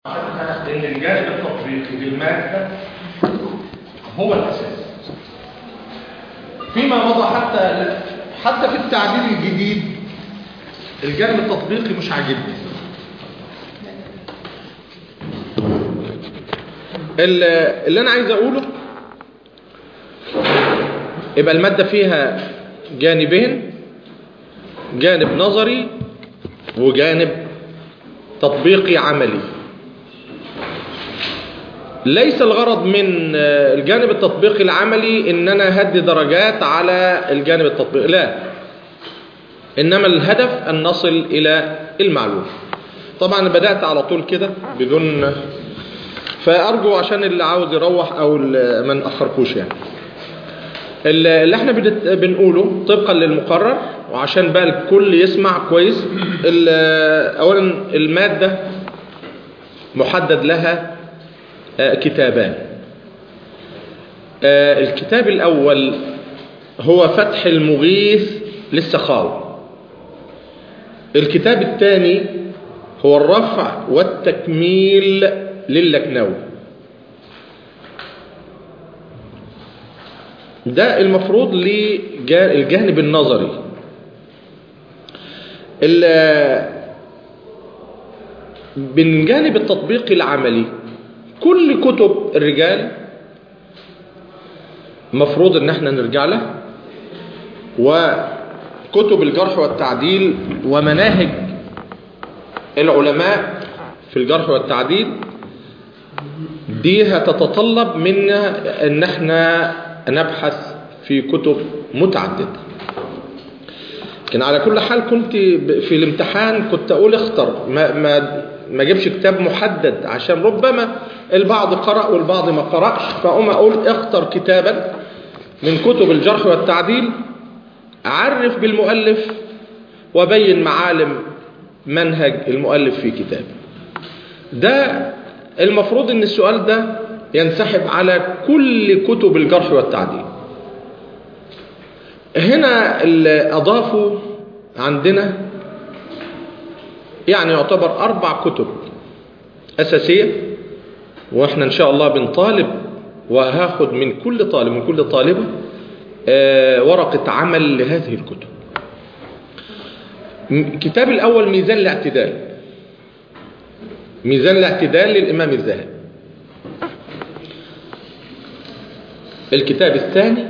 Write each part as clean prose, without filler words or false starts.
ان الجانب التطبيقي للمادة هو الاساس. فيما مضى حتى في التعديل الجديد الجانب التطبيقي مش عاجبني. اللي انا عايز اقوله يبقى المادة فيها جانبين، جانب نظري وجانب تطبيقي عملي. ليس الغرض من الجانب التطبيقي العملي ان انا هدي درجات على الجانب التطبيقي، لا، انما الهدف ان نصل الى المعلومة. طبعا بدأت على طول كده بدون، فارجو عشان اللي عاوز يروح او ما نأخركوش يعني. اللي احنا بنقوله طبقا للمقرر وعشان بقى الكل يسمع كويس. اولا المادة محدد لها كتابان. الكتاب الاول هو فتح المغيث للسخاوي. الكتاب الثاني هو الرفع والتكميل للكنوي. ده المفروض للجانب النظري. بالجانب التطبيقي العملي كل كتب الرجال مفروض ان احنا نرجع له، وكتب الجرح والتعديل ومناهج العلماء في الجرح والتعديل دي هتتطلب منا ان احنا نبحث في كتب متعددة. لكن على كل حال كنت في الامتحان كنت اقول اختر، ما جيبش كتاب محدد عشان ربما البعض قرأ والبعض ما قرأش، فأقوم اقول اختر كتابا من كتب الجرح والتعديل، عرف بالمؤلف وبين معالم منهج المؤلف في كتاب. ده المفروض ان السؤال ده ينسحب على كل كتب الجرح والتعديل. هنا اللي أضافوا عندنا يعني يعتبر 4 كتب أساسية، وإحنا إن شاء الله بنطالب وهاخد من كل طالب من كل طالبة ورقة عمل لهذه الكتب. الكتاب الأول ميزان الاعتدال، ميزان الاعتدال للإمام الذهبي. الكتاب الثاني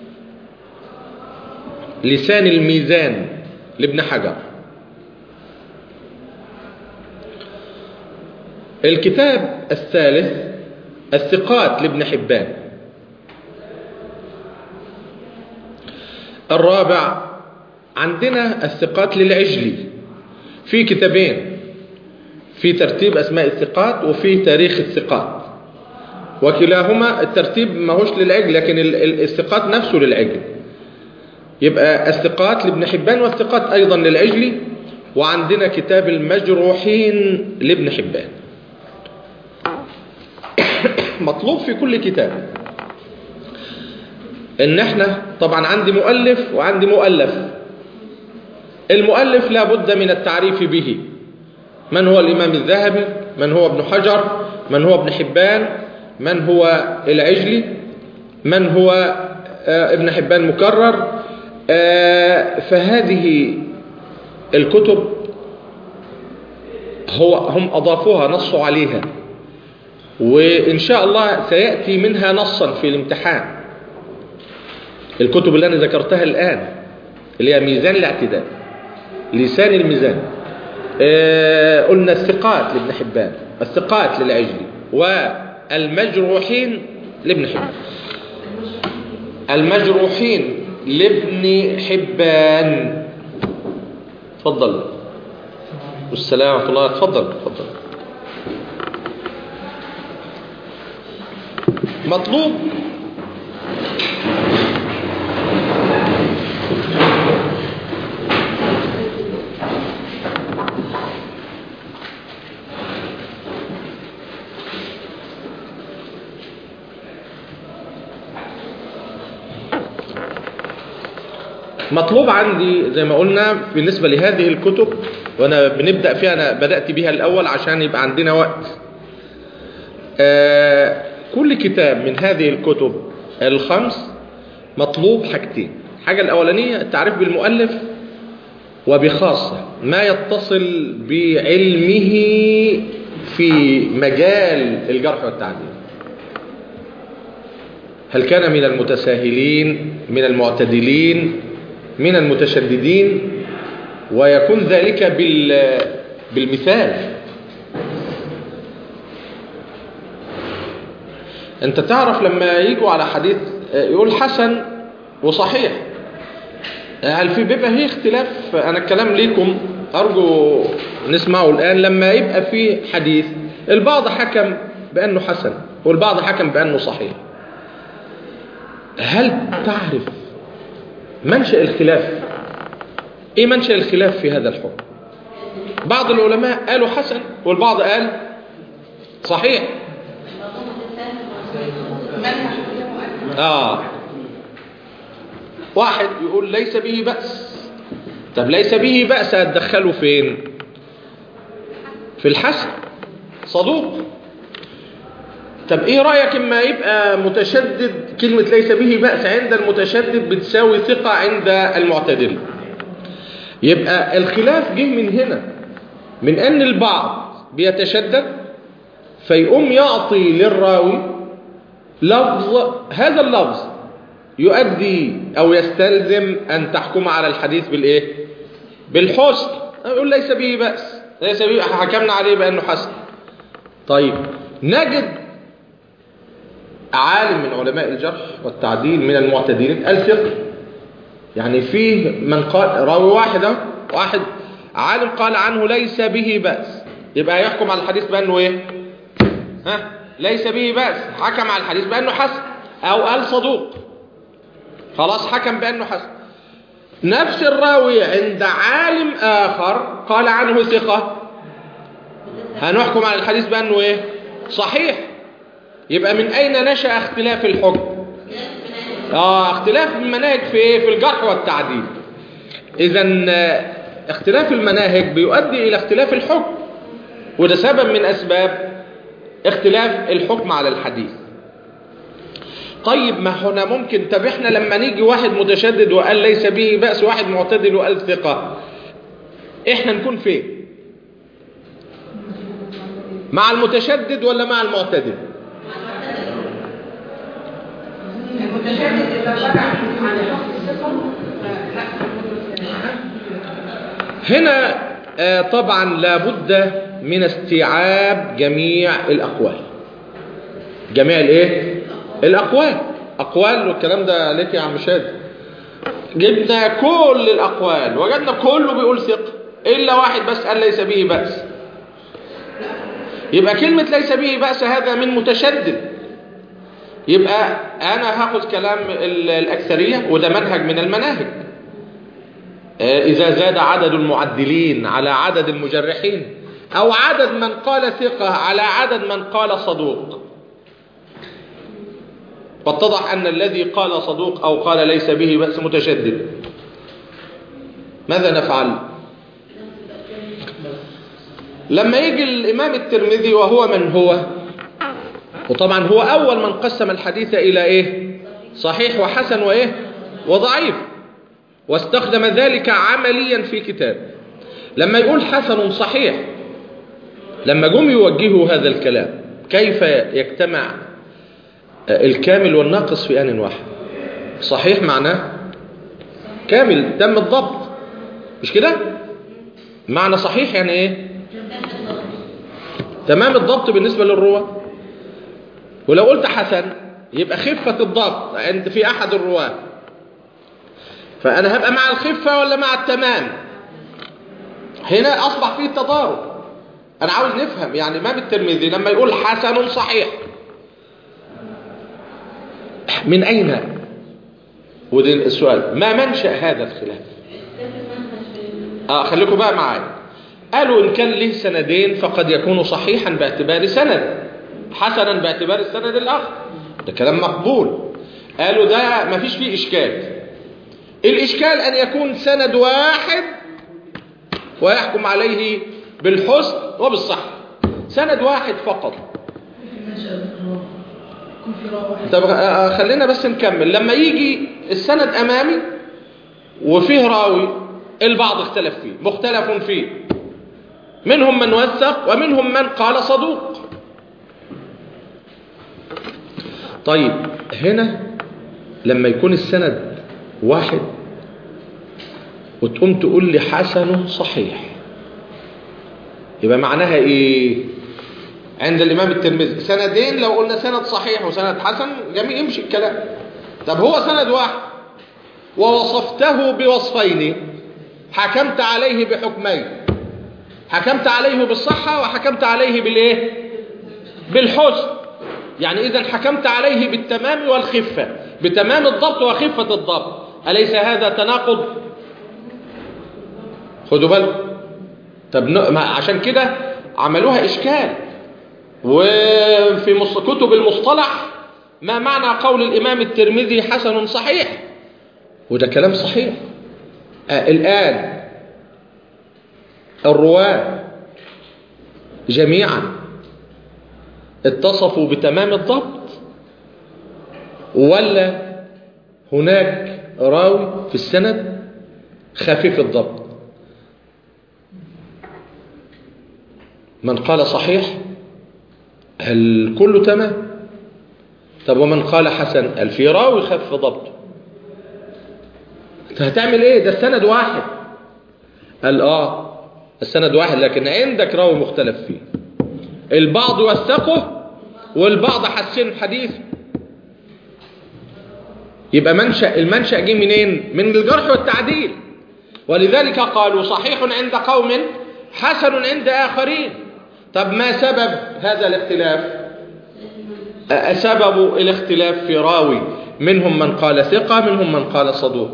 لسان الميزان لابن حجر. الكتاب الثالث الثقات لابن حبان. الرابع عندنا الثقات للعجلي، في كتابين، في ترتيب أسماء الثقات وفي تاريخ الثقات، وكلاهما الترتيب ماهوش للعجل لكن الثقات نفسه للعجل. يبقى الثقات لابن حبان والثقات أيضا للعجلي. وعندنا كتاب المجروحين لابن حبان. مطلوب في كل كتاب ان احنا طبعا عندي مؤلف وعندي مؤلف. المؤلف لا بد من التعريف به، من هو الإمام الذهبي، من هو ابن حجر، من هو ابن حبان، من هو العجلي، من هو ابن حبان مكرر. فهذه الكتب هم أضافوها، نصوا عليها، وإن شاء الله سيأتي منها نصا في الامتحان. الكتب اللي أنا ذكرتها الآن اللي هي ميزان الاعتدال، لسان الميزان، قلنا الثقات لابن حبان، الثقات للعجلي، والمجروحين لابن حبان. المجروحين لابن حبان. تفضل. والسلام ورحمة الله. تفضل. مطلوب عندي زي ما قلنا بالنسبة لهذه الكتب، وانا بنبدأ فيها، انا بدأت بها الاول عشان يبقى عندنا وقت كل كتاب من هذه الكتب الخمس مطلوب حاجتين. الحاجة الأولانية التعريف بالمؤلف، وبخاصة ما يتصل بعلمه في مجال الجرح والتعديل. هل كان من المتساهلين، من المعتدلين، من المتشددين، ويكون ذلك بالمثال. انت تعرف لما يجوا على حديث يقول حسن وصحيح، هل في بيبقى هي اختلاف؟ انا الكلام ليكم ارجو نسمعه الان. لما يبقى في حديث البعض حكم بانه حسن والبعض حكم بانه صحيح، هل تعرف منشأ الخلاف؟ ايه منشأ الخلاف في هذا الحكم؟ بعض العلماء قالوا حسن والبعض قال صحيح. واحد يقول ليس به بأس. طب ليس به بأس هتدخله فين؟ في الحسن، صدوق. طب ايه رأيك اما يبقى متشدد، كلمة ليس به بأس عند المتشدد بتساوي ثقة عند المعتدل؟ يبقى الخلاف جه من هنا، من ان البعض بيتشدد فيقوم يعطي للراوي لفظ، هذا اللفظ يؤدي او يستلزم ان تحكم على الحديث بالايه؟ بالحسن. يقول ليس به بأس، ليس به، حكمنا عليه بانه حسن. طيب نجد عالم من علماء الجرح والتعديل من المعتدلين الثقة، يعني فيه من قال راوي واحد عالم قال عنه ليس به بأس، يبقى يحكم على الحديث بانه ايه؟ ليس به بأس، حكم على الحديث بانه حسن، او قال صدوق، خلاص حكم بانه حسن. نفس الراوي عند عالم اخر قال عنه ثقة، هنحكم على الحديث بانه ايه؟ صحيح. يبقى من اين نشأ اختلاف الحكم؟ اختلاف المناهج في ايه؟ في الجرح والتعديل. اذا اختلاف المناهج بيؤدي الى اختلاف الحكم، وده سبب من اسباب اختلاف الحكم على الحديث. طيب ما هنا ممكن، طب احنا لما نيجي واحد متشدد وقال ليس به بأس، واحد معتدل وقال ثقة، احنا نكون فين؟ مع المتشدد ولا مع المعتدل؟ هنا طبعا لابد من استيعاب جميع الأقوال. جميع الايه؟ الأقوال. أقوال، والكلام ده ليك يا عم شادي. جبنا كل الأقوال وجدنا كله بيقول ثقة إلا واحد بس قال ليس به بأس. يبقى كلمة ليس به بأس هذا من متشدد. يبقى أنا هاخذ كلام الأكثرية، وده منهج من المناهج. إذا زاد عدد المعدلين على عدد المجرحين، أو عدد من قال ثقة على عدد من قال صدوق، فاتضح أن الذي قال صدوق أو قال ليس به بأس متشدد. ماذا نفعل؟ لما يجي الإمام الترمذي وهو من هو، وطبعا هو أول من قسم الحديث إلى إيه؟ صحيح وحسن وإيه؟ وضعيف، واستخدم ذلك عمليا في كتاب. لما يقول حسن صحيح، لما جم يوجهوا هذا الكلام، كيف يجتمع الكامل والناقص في آن واحد؟ صحيح معناه كامل تم الضبط، مش كده؟ معنى صحيح يعني ايه؟ تمام الضبط بالنسبة للرواة. ولو قلت حسن يبقى خفة الضبط عند في أحد الرواة، فأنا هبقى مع الخفة ولا مع التمام؟ هنا أصبح فيه تضارب. أنا عاوز نفهم، يعني الإمام الترمذي لما يقول حسن صحيح، من أين؟ وده السؤال، ما منشأ هذا الخلاف؟ خليكم بقى معايا. قالوا إن كان له سندين فقد يكون صحيحا باعتبار سند، حسنا باعتبار السند الآخر، ده كلام مقبول. قالوا ده ما فيش فيه إشكال. الإشكال أن يكون سند واحد ويحكم عليه بالحسن وبالصحة، سند واحد فقط. طب خلينا بس نكمل. لما يجي السند أمامي وفيه راوي البعض اختلف فيه، مختلف فيه، منهم من وثق ومنهم من قال صدوق. طيب هنا لما يكون السند واحد وتقوم تقول لي حسن صحيح، يبقى معناها ايه عند الامام الترمذي؟ سندين، لو قلنا سند صحيح وسند حسن جميل يمشي الكلام. طب هو سند واحد ووصفته بوصفين، حكمت عليه بحكمين، حكمت عليه بالصحة وحكمت عليه بالايه؟ بالحسن. يعني اذا حكمت عليه بالتمام والخفة، بتمام الضبط وخفة الضبط. أليس هذا تناقض؟ خدوا بالكم. طب عشان كده عملوها إشكال. وفي كتب المصطلح ما معنى قول الإمام الترمذي حسن صحيح؟ وده كلام صحيح. الآن الرواة جميعا اتصفوا بتمام الضبط، ولا هناك راوي في السند خفيف الضبط؟ من قال صحيح هل كله تمام؟ طب ومن قال حسن هل في راوي خف ضبطه؟ هتعمل ايه؟ ده السند واحد. قال السند واحد لكن عندك راوي مختلف فيه، البعض وثقه والبعض حسن حديث. يبقى المنشأ جه منين؟ من الجرح والتعديل. ولذلك قالوا صحيح عند قوم حسن عند آخرين. طب ما سبب هذا الاختلاف؟ سبب الاختلاف في راوي، منهم من قال ثقة منهم من قال صدوق.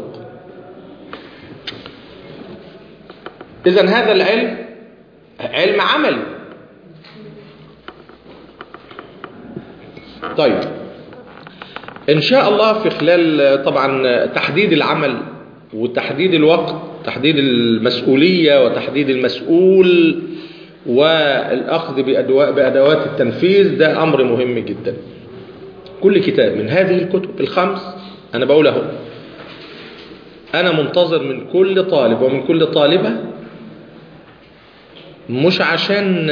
إذن هذا العلم علم عملي. طيب إن شاء الله في خلال طبعا تحديد العمل وتحديد الوقت، تحديد المسؤولية وتحديد المسؤول والأخذ بأدوات التنفيذ، ده أمر مهم جدا. كل كتاب من هذه الكتب الخمس أنا بقوله، أنا منتظر من كل طالب ومن كل طالبة، مش عشان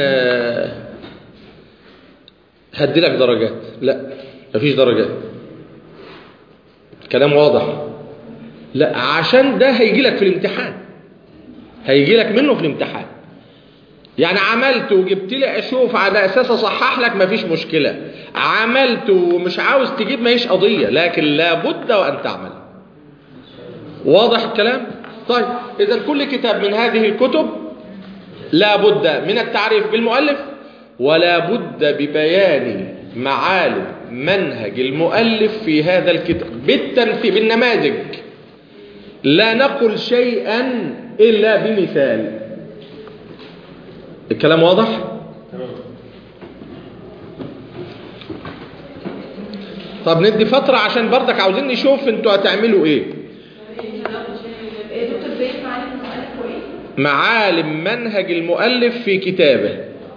هدي لك درجات، لا مفيش درجات، كلام واضح، لا عشان ده هيجي لك في الامتحان، هيجي لك منه في الامتحان. يعني عملت وجبت لي اشوف على اساس اصحح لك مفيش مشكلة، عملت ومش عاوز تجيب ماهيش قضية، لكن لابد وان تعمل. واضح الكلام؟ طيب اذا كل كتاب من هذه الكتب لابد من التعريف بالمؤلف، ولا بد ببيان معالم منهج المؤلف في هذا الكتاب بالتنفيذ بالنماذج. لا نقل شيئا إلا بمثال. الكلام واضح؟ طب ندي فترة عشان برضك عاوزين نشوف انتوا هتعملوا ايه. معالم منهج المؤلف في كتابه.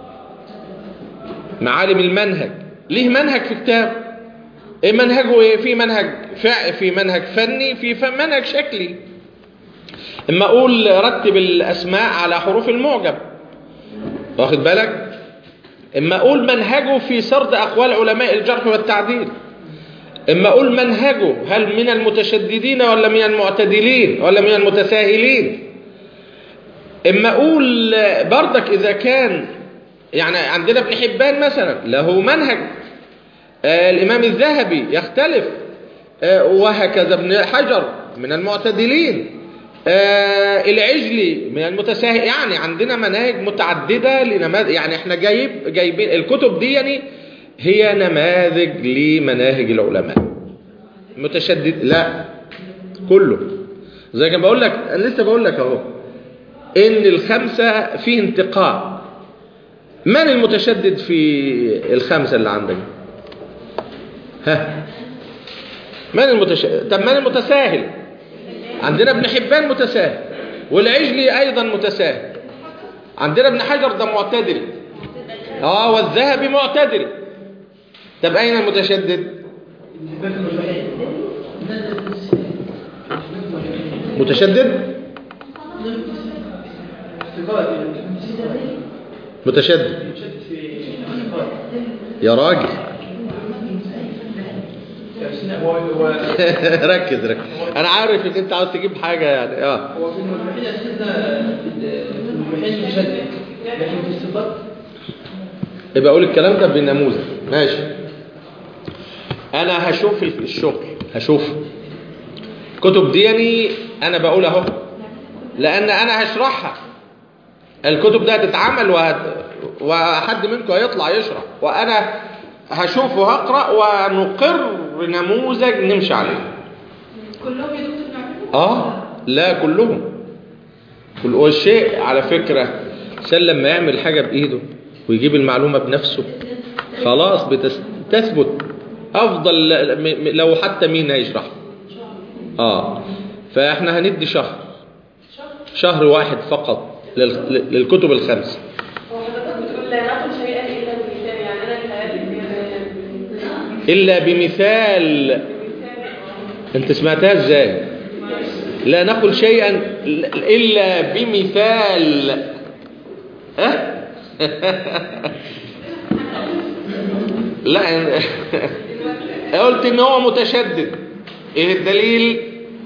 معالم المنهج، ليه منهج في كتاب؟ ايه منهجه؟ ايه؟ في منهج في منهج فني، في منهج شكلي. اما اقول رتب الاسماء على حروف المعجم، واخد بالك؟ اما اقول منهجه في سرد اقوال علماء الجرح والتعديل، اما اقول منهجه هل من المتشددين ولا من المعتدلين ولا من المتساهلين. اما اقول برضك اذا كان يعني عندنا ابن حبان مثلا له منهج، الامام الذهبي يختلف، وهكذا ابن حجر من المعتدلين، العجلي من المتساهل. يعني عندنا مناهج متعددة لنماذج. يعني احنا جايبين الكتب دي يعني هي نماذج لمناهج العلماء. متشدد لا، كله زي ما بقول لك، انا لسه بقول لك اهو ان الخمسة فيه انتقاء. من المتشدد في الخمسة اللي عندك؟ ها، من المتشدد؟ طب من المتساهل؟ عندنا ابن حبان متساهل، والعجلي ايضا متساهل. عندنا ابن حجر ده معتدل، والذهبي معتدل. طب أين المتشدد؟ متشدد متشدد يا راجل ركز ركز، انا عارف ان انت عاوز تجيب حاجه يعني. هو في الملوحين الشده الملوحين مشدد، لكن في الصفات يبقى اقول الكلام ده بنموذج. ماشي، انا هشوف الشغل، هشوف كتب ديني انا بقول اهو، لان انا هشرحها. الكتب ده هتتعمل وحد منكم هيطلع يشرح، وانا هشوف وهقرا ونقر نموذج نمشي عليه. كلهم يا دكتور؟ لا كلهم. والشيء على فكره عشان لما يعمل حاجه بايده ويجيب المعلومه بنفسه خلاص بتثبت افضل لو حتى مين هيشرح. فاحنا هندي شهر واحد فقط للكتب الخمسه. هو حضرتك بتقول لا نقل شيئا الا بمثال، يعني انا الا بمثال. انت سمعتها ازاي؟ لا نقل شيئا الا بمثال. لا قلت ان هو متشدد. ايه الدليل؟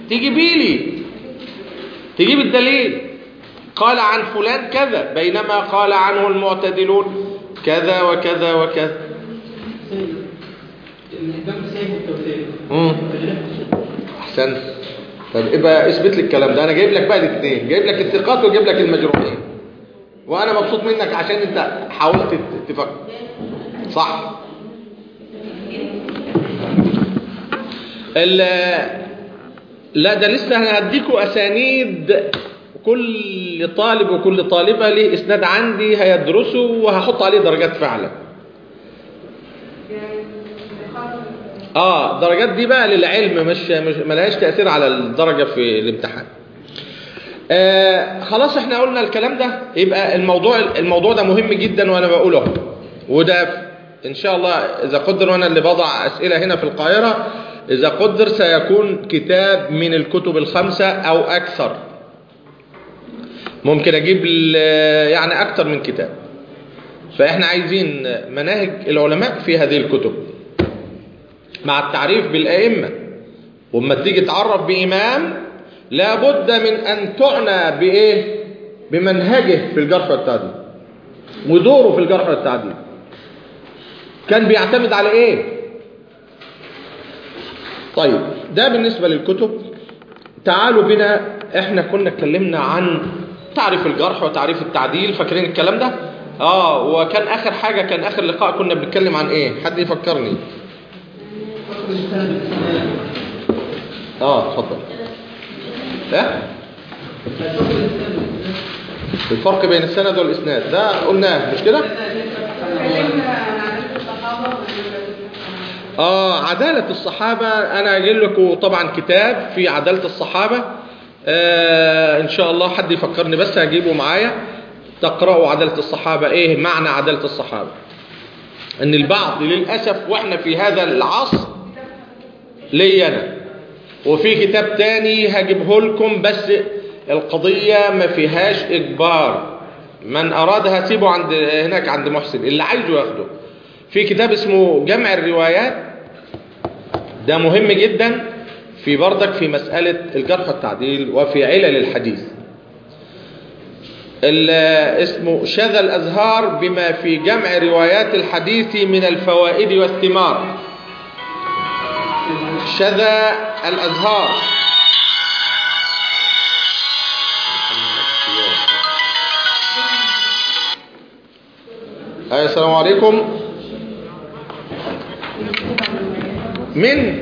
تجيب الدليل. قال عن فلان كذا بينما قال عنه المعتدلون كذا وكذا وكذا. احسنت. طب ابقى اثبت لي الكلام ده. انا جايب لك بقى الاثنين، جايب لك الثقات وجايب لك المجروحين، وانا مبسوط منك عشان انت حاولت تفكر صح. لا ده لسه انا هديكوا اسانيد، كل طالب وكل طالبه ليه اسناد عندي هيدرسه وهحط عليه درجات فعلا. درجات دي بقى للعلم، مش ملهاش تأثير على الدرجة في الامتحان. خلاص احنا قلنا الكلام ده. يبقى الموضوع ده مهم جدا وانا بقوله، وده ان شاء الله اذا قدر، وانا اللي بضع اسئلة هنا في القاهرة، اذا قدر سيكون كتاب من الكتب الخمسة او اكثر. ممكن اجيب يعني اكثر من كتاب. فاحنا عايزين مناهج العلماء في هذه الكتب مع التعريف بالأئمة. وما تيجي تعرف بإمام لابد من أن تعنى بإيه؟ بمنهجه في الجرح والتعديل ودوره في الجرح والتعديل. كان بيعتمد على إيه؟ طيب ده بالنسبة للكتب. تعالوا بنا، احنا كنا اتكلمنا عن تعريف الجرح وتعريف التعديل، فاكرين الكلام ده؟ وكان آخر حاجة، كان آخر لقاء كنا بنتكلم عن إيه؟ حد يفكرني؟ اتفضل. الفرق بين السند والاسناد ده قلناه مش كده؟ عدالة الصحابة. انا اجيب لكم طبعا كتاب في عدالة الصحابة ان شاء الله. حد يفكرني بس هجيبه معايا تقرأوا عدالة الصحابة. ايه معنى عدالة الصحابة؟ ان البعض للأسف واحنا في هذا العصر لي أنا، وفي كتاب تاني هجيبه لكم بس القضية ما فيهاش إجبار، من أرادها سيبه هناك عند محسن، اللي عايزه ياخده. في كتاب اسمه جمع الروايات، ده مهم جدا في بردك في مسألة الجرح والتعديل وفي علل الحديث. اسمه شذا الأزهار بما في جمع روايات الحديث من الفوائد والثمار. شذا الأزهار. السلام عليكم. من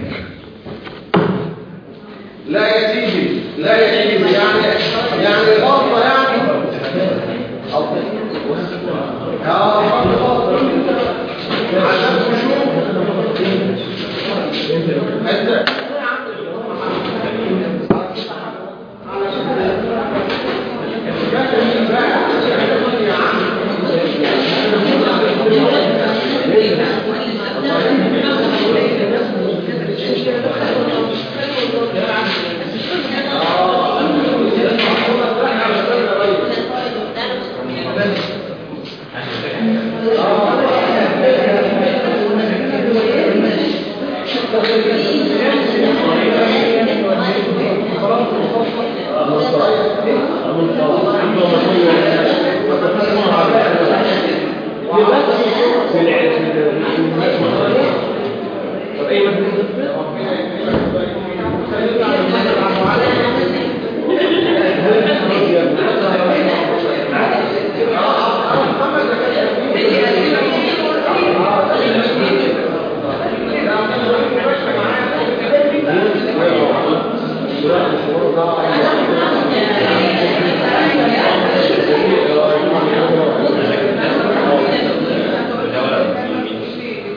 لا يا سيدي يعني غلطة يعني عشان تشوف انت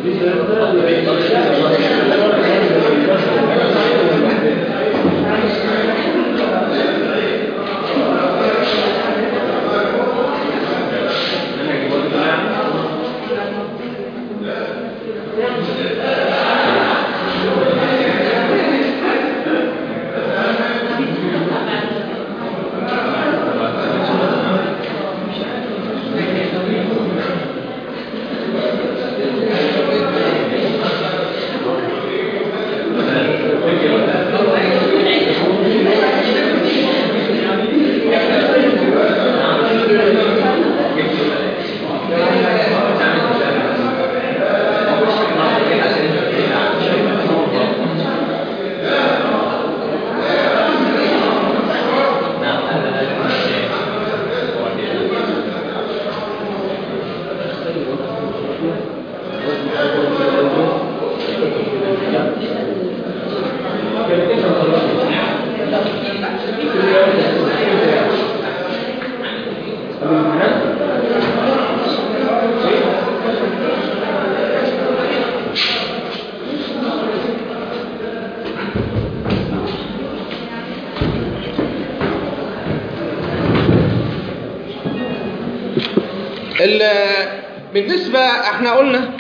بالنسبة احنا قلنا،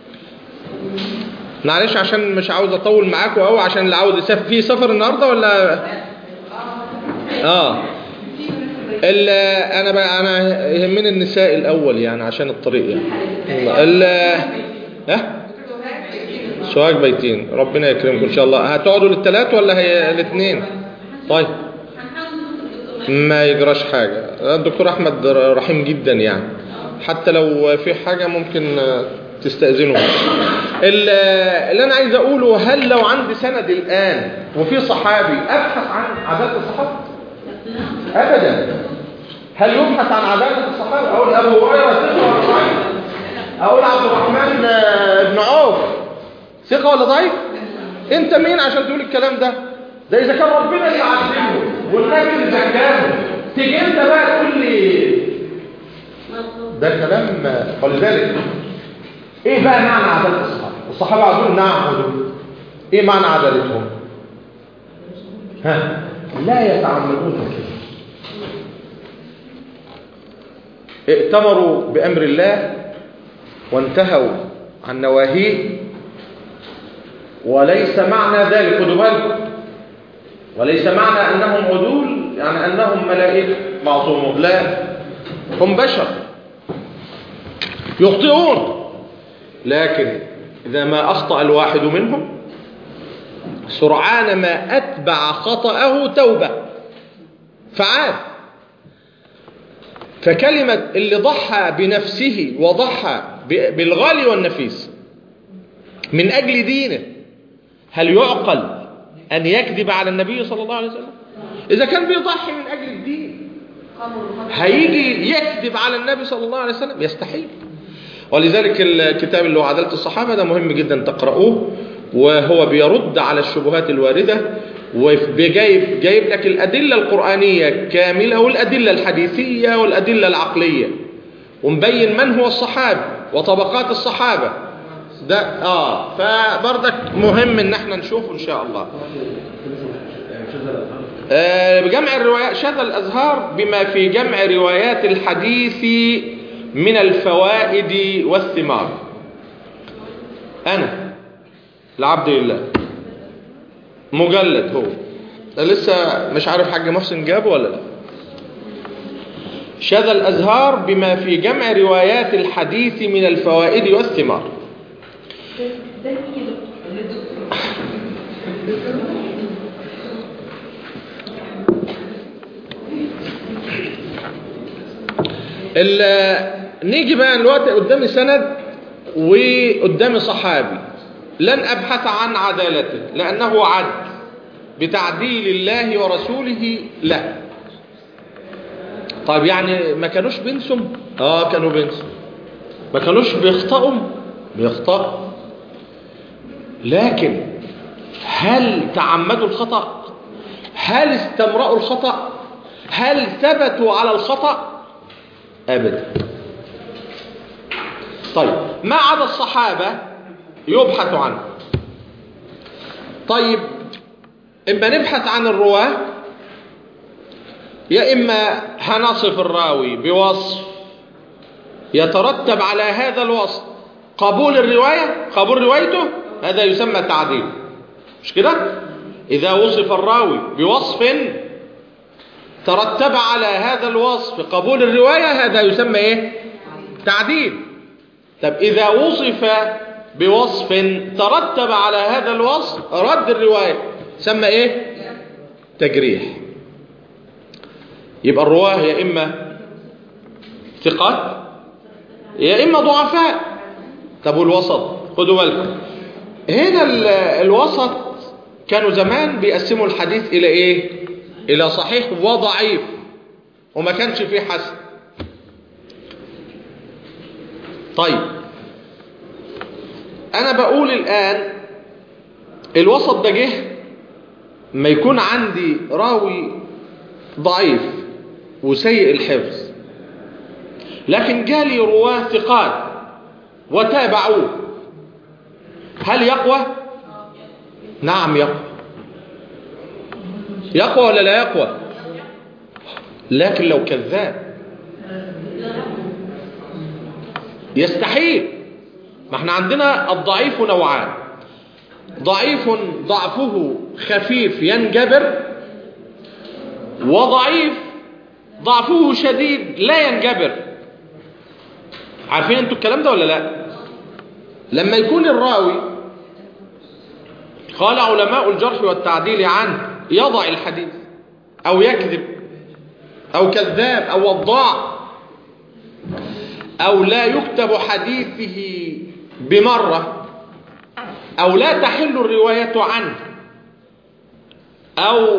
معلش عشان مش عاوز اطول معاكم قوي، عشان اللي عاوز يسافر في سفر النهارده ولا انا يهمني النساء الاول يعني عشان الطريق يعني سواق بيتين، ربنا يكرمكم ان شاء الله. هتقعدوا للثلاث ولا هي الاثنين؟ طيب ما يجراش حاجة، الدكتور احمد رحيم جدا يعني، حتى لو في حاجة ممكن تستأذنوا. اللي انا عايز اقوله، هل لو عندي سند الان وفي صحابي ابحث عن عدالة الصحابة؟ ابدا. هل يبحث عن عدالة الصحابة؟ اقول ابو هريرة ثقة ولا ضعيف؟ اقول عبد الرحمن بن عوف ثقة ولا ضعيف؟ انت مين عشان تقول الكلام ده؟ ده اذا كان ربنا اللي عذبه والنبي اللي زكاه، تيجي انت بقى تقول لي ده كلام. ولذلك ايه بقى معنى عدالة الصحابة؟ الصحابة عدول؟ نعم عدول. ايه معنى عدالتهم؟ لا يتعمدون كده، ائتمروا بأمر الله وانتهوا عن نواهيه، وليس معنى ذلك، خدوا بالكم، وليس معنى أنهم عدول يعني أنهم ملائكة معصومون، لا، هم بشر يخطئون، لكن إذا ما أخطأ الواحد منهم سرعان ما أتبع خطأه توبة فعاد. فكلمة اللي ضحى بنفسه وضحى بالغالي والنفيس من أجل دينه، هل يعقل أن يكذب على النبي صلى الله عليه وسلم؟ إذا كان بيضحي من أجل الدين هيجي يكذب على النبي صلى الله عليه وسلم؟ يستحيل. ولذلك الكتاب اللي هو عدالة الصحابة ده مهم جدا تقرأوه، وهو بيرد على الشبهات الواردة، وجايب لك الأدلة القرآنية كاملة والأدلة الحديثية والأدلة العقلية، ومبين من هو الصحابي وطبقات الصحابة ده. فبرضك مهم ان احنا نشوفه ان شاء الله. بجمع الروايات، شذ الأزهار بما في جمع روايات الحديث من الفوائد والثمار. أنا العبد لله مجلد، هو لسه مش عارف حاج محسن جابه ولا لا. شذ الأزهار بما في جمع روايات الحديث من الفوائد والثمار. نيجي بقى دلوقتي قدامي سند وقدامي صحابي، لن أبحث عن عدالته لأنه عدل بتعديل الله ورسوله له. طيب يعني ما كانوش بينسوا؟ كانوا بينسوا. ما كانوش بيخطئوا؟ بيخطئوا. لكن هل تعمدوا الخطأ؟ هل استمرأوا الخطأ؟ هل ثبتوا على الخطأ؟ أبدا. طيب ما عدا الصحابة يبحث عنه. طيب إما نبحث عن الرواة، يا إما هنصف الراوي بوصف يترتب على هذا الوصف قبول الرواية، قبول روايته، هذا يسمى تعديل، مش كده؟ إذا وصف الراوي بوصف ترتب على هذا الوصف قبول الرواية، هذا يسمى إيه؟ تعديل. طب إذا وصف بوصف ترتب على هذا الوصف رد الرواية، يسمى إيه؟ تجريح. يبقى الرواه يا إما ثقات يا إما ضعفاء. طب والوسط؟ خدوا بالكم هنا الوسط كانوا زمان بيقسموا الحديث إلى إيه؟ إلى صحيح وضعيف، وما كانش فيه حسن. طيب أنا بقول الآن الوسط ده جه ما يكون عندي راوي ضعيف وسيء الحفظ، لكن جالي رواه ثقات وتابعوه، هل يقوى؟ نعم يقوى. يقوى ولا لا يقوى؟ لكن لو كذاب يستحيل. ما احنا عندنا الضعيف نوعان: ضعيف ضعفه خفيف ينجبر، وضعيف ضعفه شديد لا ينجبر. عارفين انتوا الكلام ده ولا لا؟ لما يكون الراوي قال علماء الجرح والتعديل عنه يضع الحديث او يكذب او كذاب او وضاع او لا يكتب حديثه بمرة او لا تحل الرواية عنه او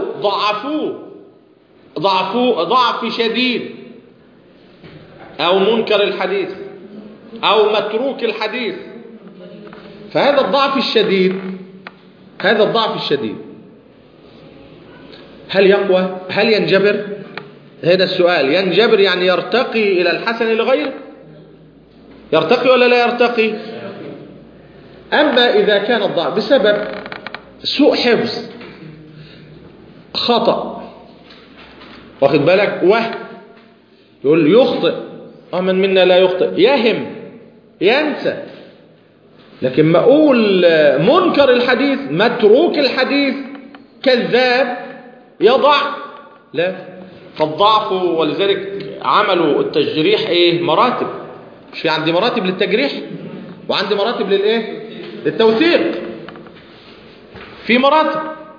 ضعف شديد او منكر الحديث او متروك الحديث، فهذا الضعف الشديد هل يقوى؟ هل ينجبر؟ هذا السؤال. ينجبر يعني يرتقي إلى الحسن لغيره، يرتقي ولا لا يرتقي؟ أما إذا كان الضعف بسبب سوء حفظ، خطأ، واخد بالك، وهم، يقول يخطئ، ومن منا لا يخطئ، يهم، ينسى، لكن ما أقول منكر الحديث، متروك الحديث، كذاب، يضع، لا. فالضعف، ولذلك عملوا التجريح ايه؟ مراتب. مش عندي مراتب للتجريح وعندي مراتب للايه؟ للتوثيق، في مراتب.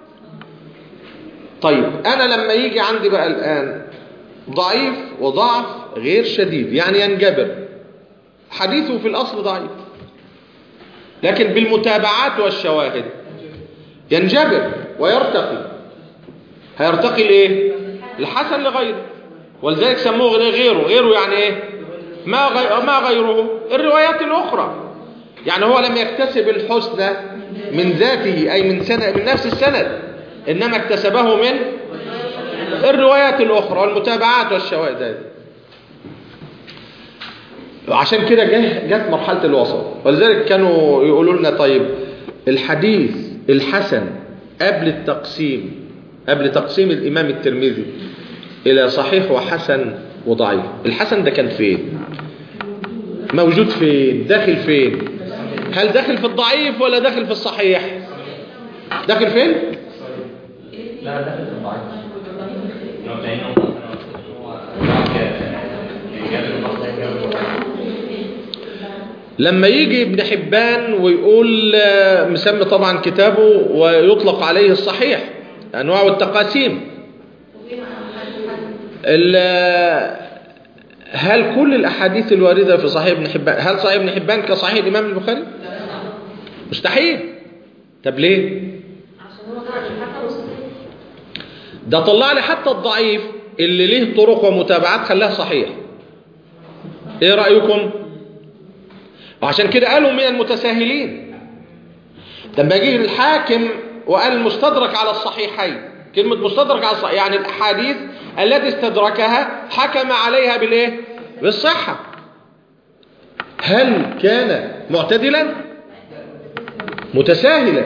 طيب انا لما يجي عندي بقى الان ضعيف وضعف غير شديد، يعني ينجبر، حديثه في الاصل ضعيف، لكن بالمتابعات والشواهد ينجبر ويرتقي. هيرتقي لايه؟ الحسن لغيره، ولذلك سموه غيره يعني ايه؟ ما غيره الروايات الاخرى. يعني هو لم يكتسب الحسن من ذاته، اي من نفس السند، انما اكتسبه من الروايات الاخرى والمتابعات والشواهد هذه. عشان كده جت مرحله الوسط. ولذلك كانوا يقولوا لنا طيب الحديث الحسن قبل تقسيم الامام الترمذي الى صحيح وحسن وضعيف، الحسن ده كان فين؟ موجود فين؟ داخل فين؟ هل داخل في الضعيف ولا داخل في الصحيح؟ داخل فين؟ لا داخل في الضعيف. لما يجي ابن حبان ويقول، مسمي طبعا كتابه ويطلق عليه الصحيح، أنواع التقاسيم، هل كل الأحاديث الواردة في صحيح ابن حبان، هل صحيح ابن حبان كصحيح الإمام البخاري؟ مستحيل. طب ليه؟ ده طلع لي حتى الضعيف اللي ليه طرق ومتابعات خلاها صحيح. ايه رأيكم؟ وعشان كده قالوا من المتساهلين. لما جه الحاكم وقال المستدرك على الصحيحين، كلمة مستدرك على الصحيح يعني الأحاديث التي استدركها حكم عليها بالايه؟ بالصحة. هل كان معتدلا؟ متساهلة.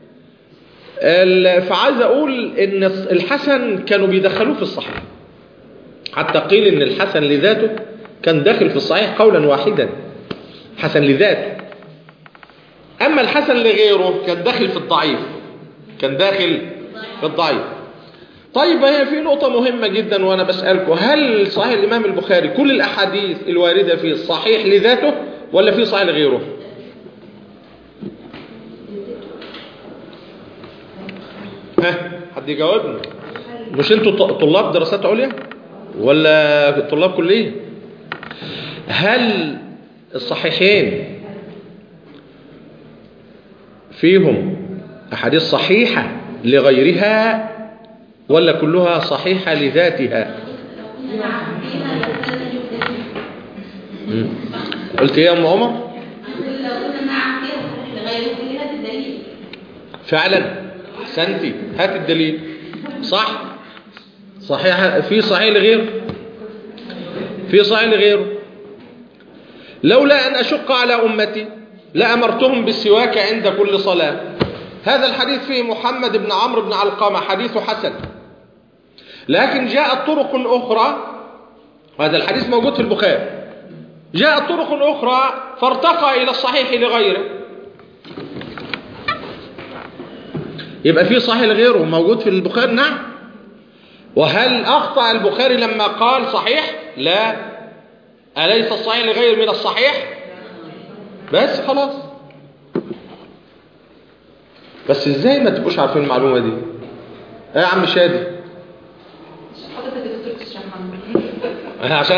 فعايز أقول إن الحسن كانوا بيدخلوه في الصحيح، حتى قيل إن الحسن لذاته كان داخل في الصحيح قولا واحدا، حسن لذاته. أما الحسن لغيره كان داخل في الضعيف، كان داخل في الضعيف. طيب هي في نقطة مهمة جدا وأنا بسألكم، هل صحيح الإمام البخاري كل الأحاديث الواردة فيه صحيح لذاته ولا فيه صحيح لغيره؟ حد يجاوبني؟ مش انتوا طلاب دراسات عليا ولا طلاب كلية؟ هل الصحيحين فيهم أحاديث صحيحة لغيرها ولا كلها صحيحة لذاتها؟ قلت ايه يا ام عمر؟ فعلا احسنتي، هات الدليل. صح، صحيح، في صحيح لغيره، في صحيح لغيره. لولا أن أشق على أمتي لأمرتهم بالسواك عند كل صلاة. هذا الحديث فيه محمد بن عمرو بن علقمة، حديث حسن، لكن جاءت طرق أخرى. هذا الحديث موجود في البخاري، جاءت طرق أخرى فارتقى إلى الصحيح لغيره. يبقى فيه صحيح لغيره موجود في البخاري. نعم. وهل أخطأ البخاري لما قال صحيح؟ لا. أليس الصحيح لغير من الصحيح؟ بس خلاص. بس ازاي ما تبقوش عارفين المعلومة دي؟ يا عم شادي حضرتك يا دكتور تشرح عشان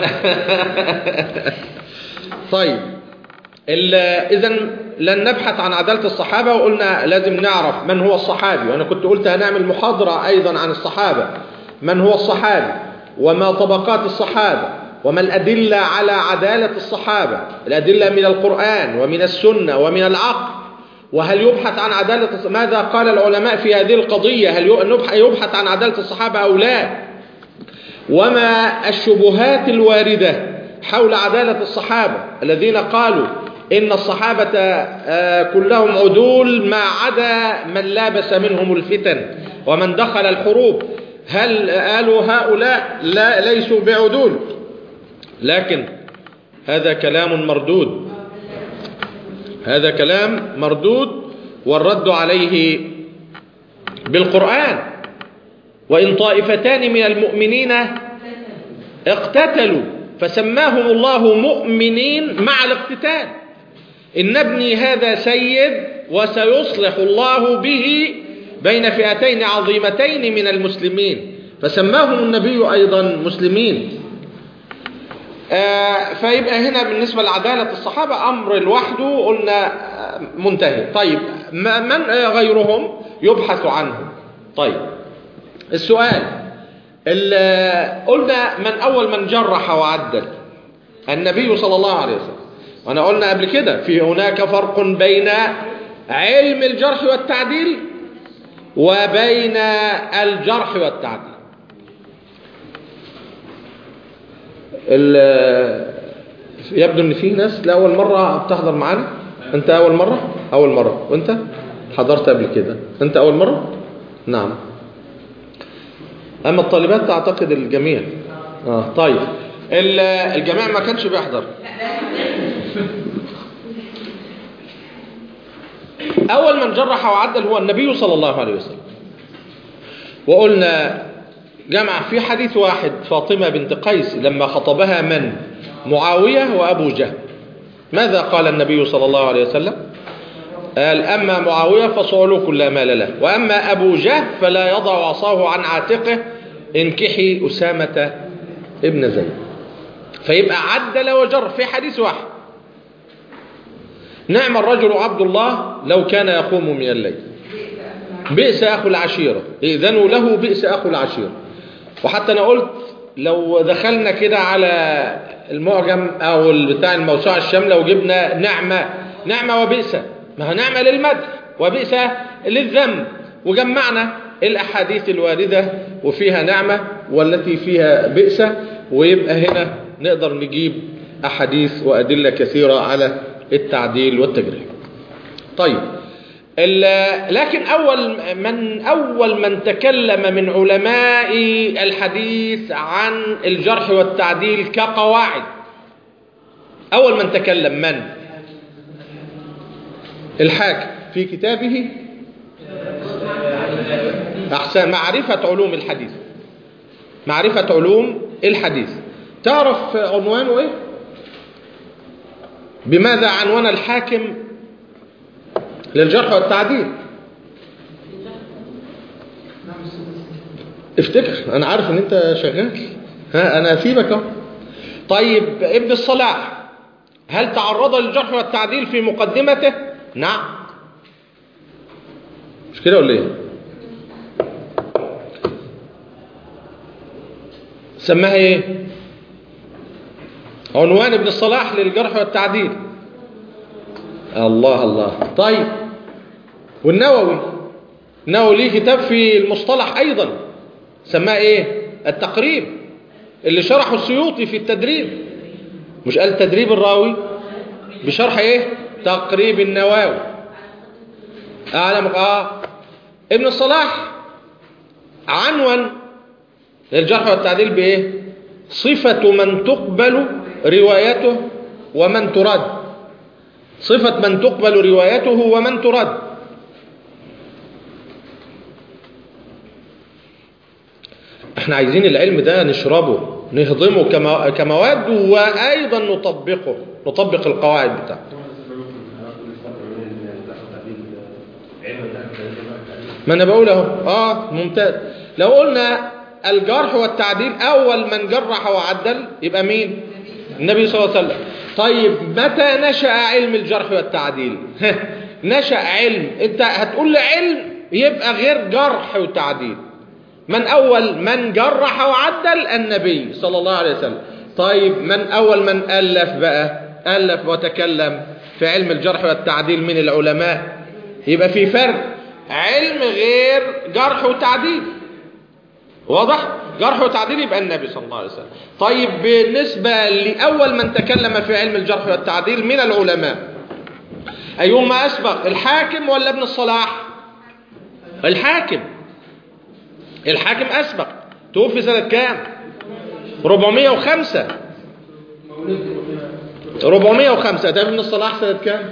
طيب إذن لن نبحث عن عدالة الصحابة، وقلنا لازم نعرف من هو الصحابي، وأنا كنت قلت هنعمل محاضرة أيضا عن الصحابة، من هو الصحابي وما طبقات الصحابة وما الأدلة على عدالة الصحابة، الأدلة من القرآن ومن السنة ومن العقل، وهل يبحث عن عدالة، ماذا قال العلماء في هذه القضية، هل يبحث عن عدالة الصحابة أو لا، وما الشبهات الواردة حول عدالة الصحابة الذين قالوا إن الصحابة كلهم عدول ما عدا من لابس منهم الفتن ومن دخل الحروب. هل قالوا هؤلاء لا ليسوا بعدول؟ لكن هذا كلام مردود، هذا كلام مردود، والرد عليه بالقرآن. وإن طائفتان من المؤمنين اقتتلوا فسماهم الله مؤمنين مع الاقتتال، إن ابني هذا سيد وسيصلح الله به بين فئتين عظيمتين من المسلمين، فسماهم النبي أيضا مسلمين. فيبقى هنا بالنسبة لعدالة الصحابة أمر لوحده قلنا منتهي. طيب من غيرهم يبحث عنه. طيب السؤال قلنا من أول من جرح وعدل النبي صلى الله عليه وسلم، وأنا قلنا قبل كده في هناك فرق بين علم الجرح والتعديل وبين الجرح والتعديل. يبدو ان في ناس لأول مرة بتحضر معانا. انت اول مرة؟ اول مرة. وانت حضرت قبل كده؟ انت اول مرة؟ نعم. اما الطالبات تعتقد الجميع. طيب الجميع ما كانش بيحضر. اول من جرح وعدل هو النبي صلى الله عليه وسلم. وقلنا جمع في حديث واحد فاطمة بنت قيس لما خطبها من؟ معاوية وأبو جهل. ماذا قال النبي صلى الله عليه وسلم؟ قال أما معاوية فصعلوا كل مال له، وأما أبو جهل فلا يضع عصاه عن عاتقه، انكحي أسامة ابن زيد. فيبقى عدل وجر في حديث واحد. نعم الرجل عبد الله لو كان يقوم من الليل، بئس أخو العشيرة، إذنوا له بئس أخو العشيرة. وحتى أنا قلت لو دخلنا كده على المعجم أو بتاع الموسوعة الشاملة وجبنا نعمة وبئس، ما هي نعمة للمدح وبئس للذم، وجمعنا الأحاديث الواردة وفيها نعمة والتي فيها بئس، ويبقى هنا نقدر نجيب أحاديث وأدلة كثيرة على التعديل والتجريح. طيب لكن أول من تكلم من علماء الحديث عن الجرح والتعديل كقواعد، أول من تكلم من؟ الحاكم في كتابه أحسن معرفة علوم الحديث. معرفة علوم الحديث. تعرف عنوانه إيه؟ بماذا عنوان الحاكم للجرح والتعديل؟ افتكر، أنا عارف إن أنت شغال، أنا أسيبك أهو. طيب ابن الصلاح هل تعرض للجرح والتعديل في مقدمته؟ نعم. مش كده ولا ايه؟ سماها ايه؟ عنوان ابن الصلاح للجرح والتعديل. الله الله. طيب والنووي ليه كتاب في المصطلح ايضا سماه ايه؟ التقريب، اللي شرحه السيوطي في التدريب. مش قال تدريب الراوي بشرح ايه؟ تقريب النووي. ابن الصلاح عنوان للجرح والتعديل بايه؟ صفة من تقبل روايته ومن ترد. صفة من تقبل روايته ومن ترد. احنا عايزين العلم ده نشربه نهضمه كمواد، وايضا نطبق القواعد بتاعته. ما انا بقول اهو. ممتاز. لو قلنا الجرح والتعديل اول من جرح وعدل يبقى مين؟ النبي صلى الله عليه وسلم. طيب متى نشأ علم الجرح والتعديل؟ نشأ علم، انت هتقول لي علم يبقى غير جرح وتعديل. من اول من جرح وعدل؟ النبي صلى الله عليه وسلم. طيب من اول من الف بقى؟ الف وتكلم في علم الجرح والتعديل من العلماء. يبقى في فرق، علم غير جرح وتعديل. واضح؟ جرح وتعديل يبقى النبي صلى الله عليه وسلم. طيب بالنسبة لأول من تكلم في علم الجرح والتعديل من العلماء، أيهما أسبق، الحاكم ولا ابن الصلاح؟ الحاكم أسبق. توفي سنة كام؟ 405. 405. ده ابن الصلاح سنة كام؟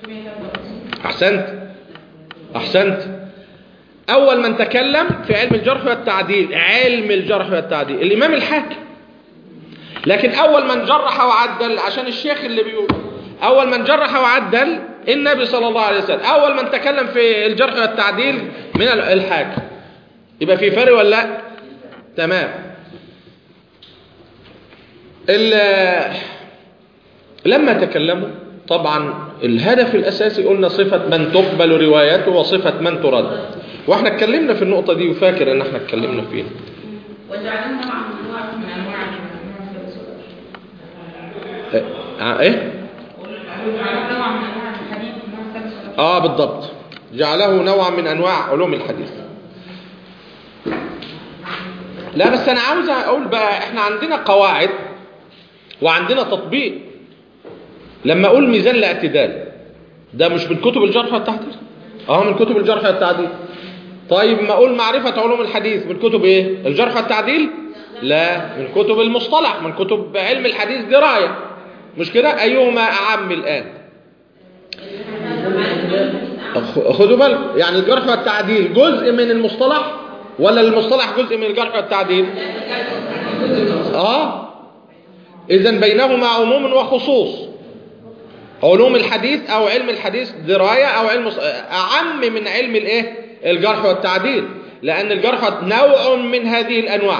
أحسنت. أول من تكلم في علم الجرح والتعديل، الإمام الحاكم. لكن أول من جرح وعدل، عشان الشيخ اللي بيقول أول من جرح وعدل النبي صلى الله عليه وسلم. أول من تكلم في الجرح والتعديل من الحاكم. يبقى في فرق ولا لا؟ تمام. لما تكلموا طبعا الهدف الأساسي قلنا صفة من تقبل روايته وصفة من ترد، واحنا اتكلمنا في النقطة دي وفاكر ان احنا اتكلمنا فيها. وجعلنا نوع من انواع ايه؟ بالضبط، جعله نوعا من انواع علوم الحديث. لا بس انا عاوز اقول بقى، احنا عندنا قواعد وعندنا تطبيق. لما اقول ميزان الاعتدال ده مش من كتب الجرح والتعديل؟ من كتب الجرح والتعديل. طيب ما اقول معرفة علوم الحديث من كتب ايه؟ الجرح والتعديل؟ لا، من كتب المصطلح، من كتب علم الحديث دراية. مش كده؟ ايهما اعم الان؟ خدوا بالكم، يعني الجرح والتعديل جزء من المصطلح ولا المصطلح جزء من الجرح والتعديل؟ اذا بينهما عموم وخصوص. علوم الحديث او علم الحديث دراية او علم اعم من علم الايه؟ الجرح والتعديل، لان الجرح نوع من هذه الانواع.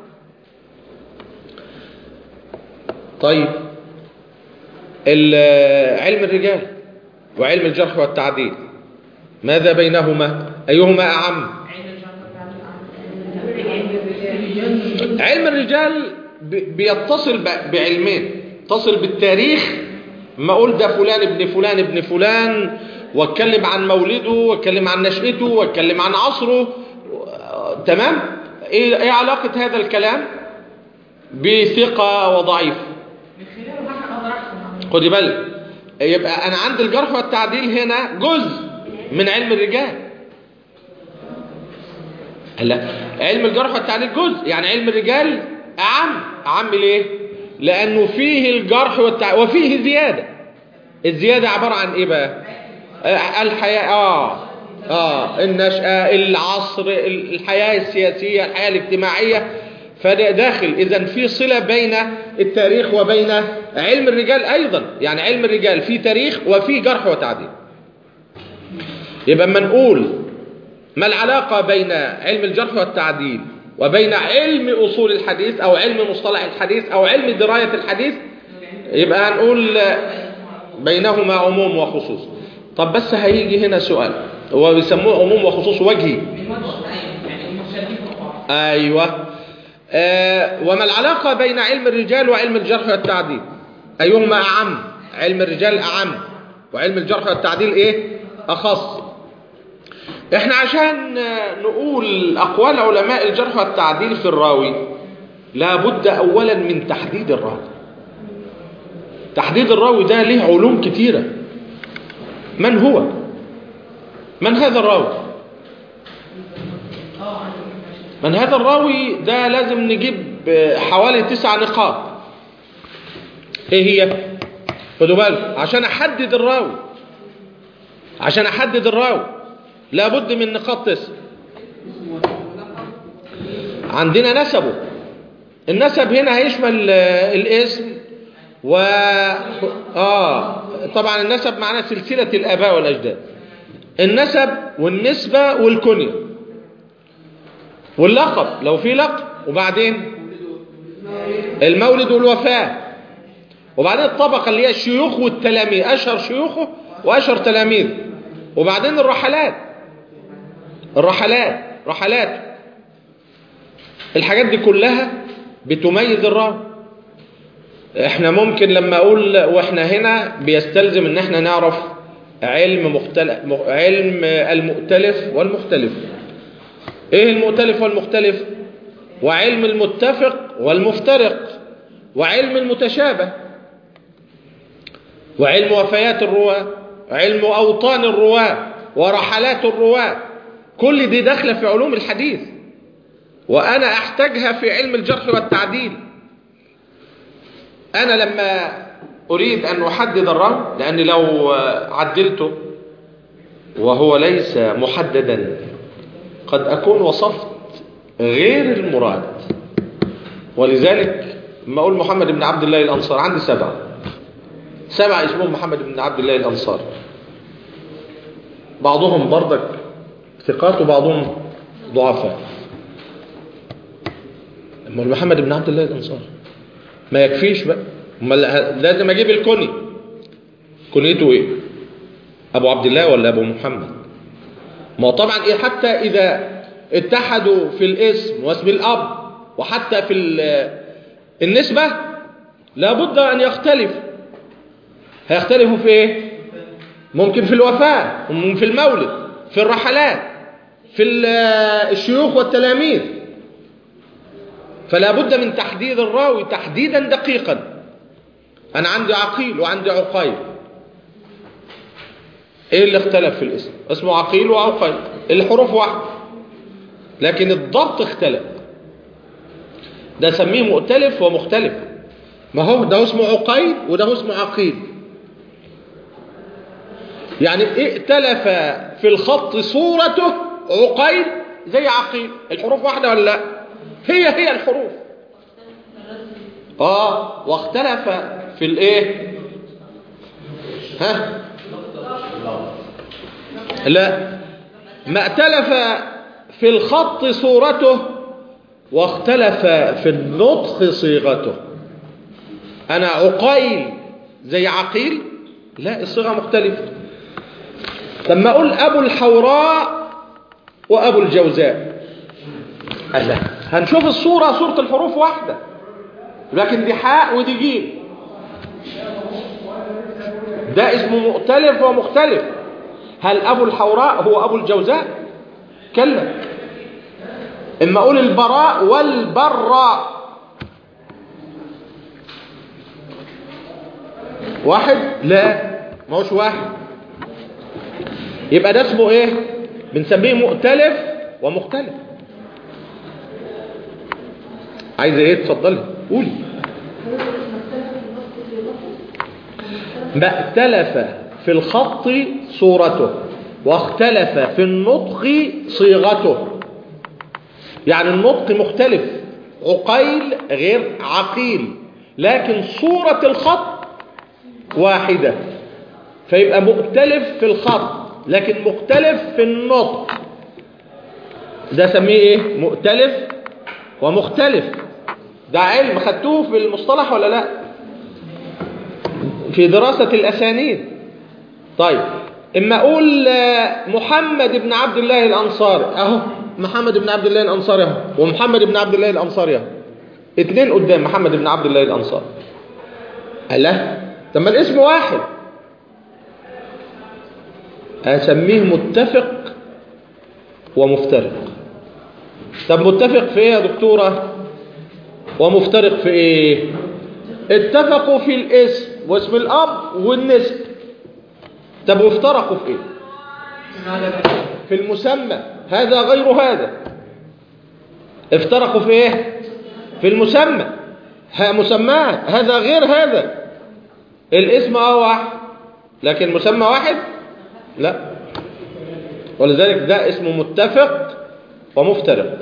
طيب علم الرجال وعلم الجرح والتعديل ماذا بينهما؟ ايهما اعم؟ علم الرجال بيتصل بعلمين، يتصل بالتاريخ. ما اقول ده فلان ابن فلان ابن فلان، واتكلم عن مولده، واتكلم عن نشأته، واتكلم عن عصره. تمام؟ ايه علاقة هذا الكلام بثقة وضعيف؟ خدي بالك، يبقى انا عند الجرح والتعديل هنا جزء من علم الرجال. لا، علم الجرح والتعديل جزء، يعني علم الرجال أعم ليه؟ لأنه فيه الجرح والتعديل وفيه زيادة. الزيادة عبارة عن إيه بقى؟ الحياة، النشأة، العصر، الحياة السياسية، الحياة الاجتماعية، فده داخل. إذن في صلة بين التاريخ وبين علم الرجال أيضا، يعني علم الرجال فيه تاريخ وفيه جرح وتعديل. يبقى ما نقول ما العلاقة بين علم الجرح والتعديل وبين علم أصول الحديث أو علم مصطلح الحديث أو علم دراية الحديث، يبقى هنقول بينهما عموم وخصوص. طب بس هيجي هنا سؤال، هو بيسموه عموم وخصوص وجهي. أيوة. وما العلاقة بين علم الرجال وعلم الجرح والتعديل؟ أيهما أعم؟ علم الرجال أعم وعلم الجرح والتعديل إيه؟ أخص. احنا عشان نقول أقوال علماء الجرح والتعديل في الراوي لابد أولا من تحديد الراوي. تحديد الراوي ده له علوم كتيرة. من هو؟ من هذا الراوي؟ من هذا الراوي ده لازم نجيب حوالي 9 نقاط. ايه هي؟ خدوا بالكم، عشان احدد الراوي لابد من نقاط 9. عندنا نسبه. النسب هنا هيشمل الاسم طبعا النسب معناه سلسلة الآباء والأجداد. النسب والنسبة والكنية واللقب لو في لقب، وبعدين المولد والوفاة، وبعدين الطبقة اللي هي الشيوخ والتلاميذ، أشهر شيوخه وأشهر تلاميذ، وبعدين رحلات. الحاجات دي كلها بتميز الراوي. احنا ممكن لما اقول واحنا هنا بيستلزم ان احنا نعرف علم المؤتلف والمختلف. ايه المؤتلف والمختلف؟ وعلم المتفق والمفترق، وعلم المتشابه، وعلم وفيات الرواة، وعلم اوطان الرواة، ورحلات الرواة. كل دي داخله في علوم الحديث، وانا احتاجها في علم الجرح والتعديل. أنا لما أريد أن أحدد الراوي، لأن لو عدلته وهو ليس محددا قد أكون وصفت غير المراد. ولذلك ما أقول محمد بن عبد الله الأنصار، عندي 7 اسمهم محمد بن عبد الله الأنصار، بعضهم برضك ثقات وبعضهم ضعفاء. أما محمد بن عبد الله الأنصار ما يكفيش بقى، لازم اجيب الكنية. كنيته ايه؟ ابو عبد الله ولا ابو محمد؟ ما طبعا ايه، حتى اذا اتحدوا في الاسم واسم الاب وحتى في النسبة لابد ان يختلفوا. هيختلفوا في ايه؟ ممكن في الوفاة، ممكن في المولد، في الرحلات، في الشيوخ والتلاميذ. فلا بد من تحديد الراوي تحديدا دقيقا. أنا عندي عقيل وعندي عقيل، إيه اللي اختلف في الاسم؟ اسمه عقيل وعقيل، الحروف واحدة لكن الضبط اختلف. ده سميه مؤتلف ومختلف. ما هو ده اسمه عقيل وده اسمه عقيل، يعني ائتلف في الخط صورته عقيل زي عقيل. الحروف واحدة ولا لا؟ هي الحروف. واختلف في الايه؟ لا، ما ائتلف في الخط صورته واختلف في النطق صيغته. انا عقيل زي عقيل؟ لا، الصيغة مختلفة. لما اقول ابو الحوراء وابو الجوزاء، لا، هنشوف صورة الحروف واحدة لكن دي حاء ودي جيم. ده اسمه مؤتلف ومختلف. هل ابو الحوراء هو ابو الجوزاء؟ كلا. اما اقول البراء والبراء، واحد؟ لا، ما هوش واحد. يبقى ده اسمه ايه؟ بنسميه مؤتلف ومختلف. عايزه ايه؟ اتفضلي قولي. ما اختلف في الخط صورته واختلف في النطق صيغته. يعني النطق مختلف، عقيل غير عقيل، لكن صورة الخط واحدة، فيبقى مختلف في الخط لكن مختلف في النطق. ده سميه ايه؟ مؤتلف ومختلف. ده علم خدتوه في المصطلح ولا لا؟ في دراسة الأسانيد. طيب اما اقول محمد بن عبد الله الأنصاري، اهو محمد بن عبد الله الأنصاري اهو، ومحمد بن عبد الله الأنصاري اهو، اتنين قدام محمد بن عبد الله الأنصاري. لا، طب ما الاسم واحد. اسميه متفق ومفترق. طب متفق في ايه يا دكتورة ومفترق في ايه؟ اتفقوا في الاسم واسم الاب والنسب. طب وافترقوا في ايه؟ في المسمى، هذا غير هذا. افترقوا في ايه؟ في المسمى، مسمى هذا غير هذا. الاسم واحد لكن المسمى واحد لا. ولذلك ده اسمه متفق ومفترق.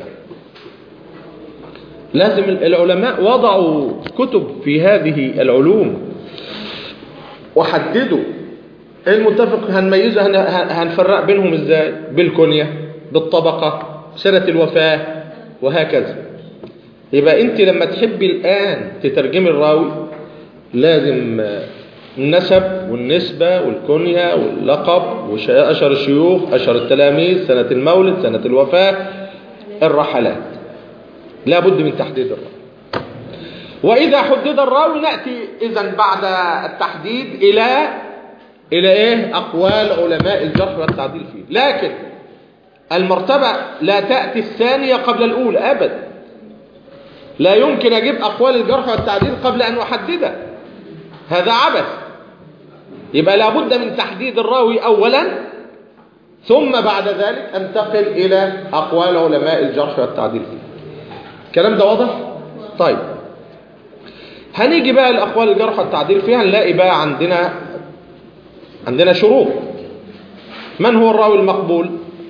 لازم العلماء وضعوا كتب في هذه العلوم وحددوا المتفق. هنميزه، هنفرق بينهم ازاي؟ بالكنية، بالطبقة، سنة الوفاة، وهكذا. يبقى انت لما تحبي الآن تترجمي الراوي لازم النسب والنسبة والكنية واللقب وأشهر الشيوخ، أشهر التلاميذ، سنة المولد، سنة الوفاة، الرحلات. لا بد من تحديد الراوي. وإذا حدد الراوي نأتي إذن بعد التحديد إلى إيه؟ أقوال علماء الجرح والتعديل فيه. لكن المرتبة لا تأتي الثانية قبل الأولى أبدا. لا يمكن أجيب أقوال الجرح والتعديل قبل أن أحددها، هذا عبث. يبقى لابد من تحديد الراوي أولا، ثم بعد ذلك أنتقل إلى أقوال علماء الجرح والتعديل فيه. الكلام ده واضح؟ طيب هنيجي بقى لأقوال الجرح والتعديل فيها، نلاقي بقى عندنا شروط. من هو الراوي المقبول؟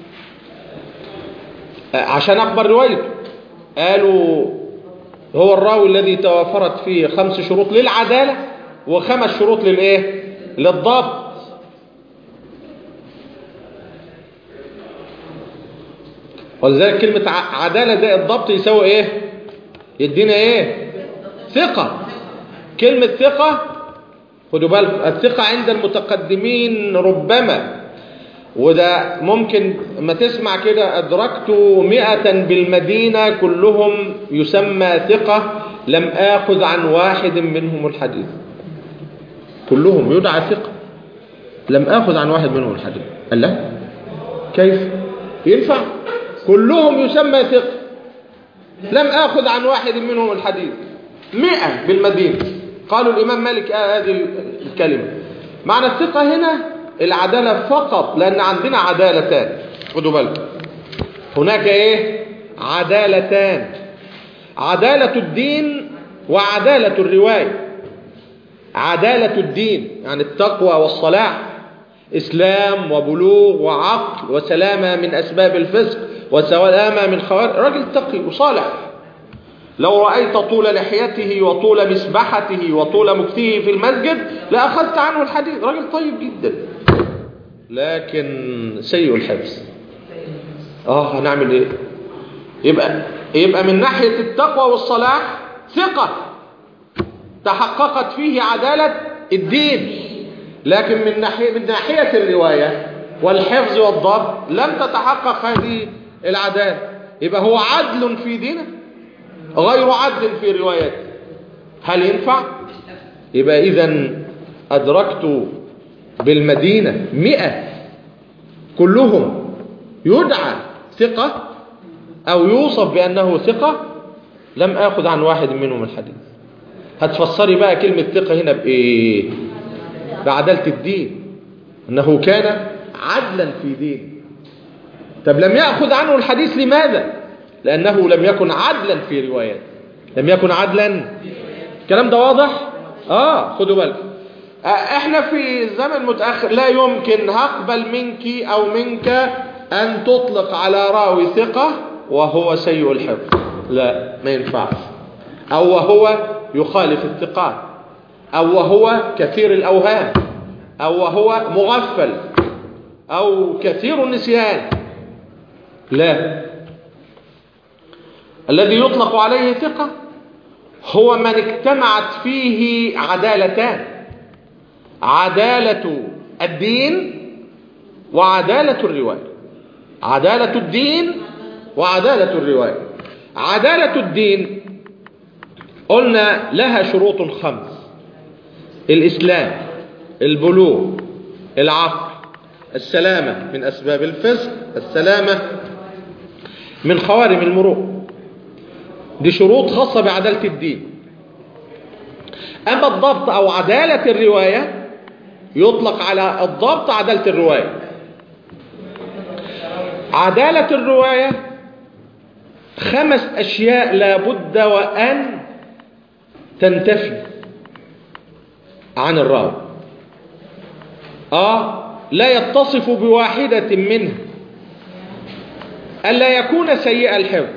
عشان أقبل روايته قالوا هو الراوي الذي توافرت فيه 5 شروط للعدالة و5 شروط للإيه؟ للضبط. ولذلك كلمة عدالة زائد الضبط يساوي إيه؟ يدينا إيه؟ ثقة. كلمة ثقة خدوا بالكم، الثقة عند المتقدمين ربما، وده ممكن ما تسمع كده أدركت 100 بالمدينة كلهم يسمى ثقة لم آخذ عن واحد منهم الحديث. كلهم يدعى ثقة لم آخذ عن واحد منهم الحديث. قال لا، كيف ينفع؟ كلهم يسمى ثقة لم آخذ عن واحد منهم الحديث. 100 بالمدينة. قالوا الإمام مالك هذه الكلمة. معنى الثقة هنا العدالة فقط، لأن عندنا عدالتان. خدوا بالكم، هناك إيه؟ عدالتان، عدالة الدين وعدالة الرواية. عدالة الدين يعني التقوى والصلاح، إسلام وبلوغ وعقل وسلامة من أسباب الفسق وسلامة من خوارج. راجل تقي وصالح، لو رأيت طول لحيته وطول مسبحته وطول مكثه في المسجد لأخذت عنه الحديث. راجل طيب جدا لكن سيء الحفظ. هنعمل ايه؟ يبقى من ناحية التقوى والصلاح ثقة تحققت فيه عدالة الدين، لكن من ناحية الرواية والحفظ والضبط لم تتحقق هذه العدالة. يبقى هو عدل في دينه غير عدل في روايته. هل ينفع؟ يبقى إذن أدركت بالمدينة 100 كلهم يدعى ثقة أو يوصف بأنه ثقة لم آخذ عن واحد منهم الحديث. هتفسري بقى كلمة ثقة هنا بإيه؟ بعدالة الدين، أنه كان عدلا في دين. طب لم يأخذ عنه الحديث لماذا؟ لأنه لم يكن عدلا في روايات، لم يكن عدلا. الكلام ده واضح؟ خدوا بالكم. احنا في زمن متأخر لا يمكن هقبل منك أو منك أن تطلق على راوي ثقة وهو سيء الحفظ، لا، ما ينفعش. أو وهو يخالف الثقات، أو وهو كثير الأوهام، أو وهو مغفل، أو كثير النسيان، لا. الذي يطلق عليه ثقة هو من اجتمعت فيه عدالتان: عدالة الدين وعدالة الرواية. عدالة الدين وعدالة الرواية. عدالة الدين قلنا لها شروط 5: الإسلام، البلوغ، العقل، السلامة من أسباب الفسق، السلامة من خوارم المروءة. دي شروط خاصة بعدالة الدين. أما الضبط أو عدالة الرواية يطلق على الضبط عدالة الرواية. عدالة الرواية 5 أشياء لا بد وأن تنتفي عن الراوي. لا يتصف بواحدة منها: ألا يكون سيء الحفظ،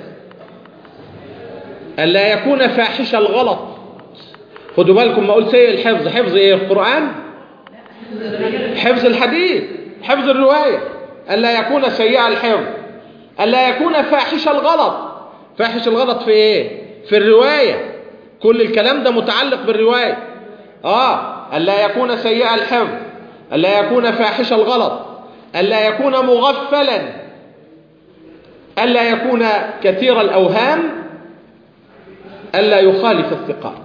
ألا يكون فاحش الغلط. خدوا بالكم ما أقول سيء الحفظ، حفظ إيه؟ القرآن؟ حفظ الحديث، حفظ الرواية. ألا يكون سيء الحفظ، ألا يكون فاحش الغلط. فاحش الغلط في إيه؟ في الرواية. كل الكلام ده متعلق بالرواية. ألا يكون سيء الحفظ، ألا يكون فاحش الغلط، ألا يكون مغفلا، ألا يكون كثير الأوهام، ألا يخالف الثقات.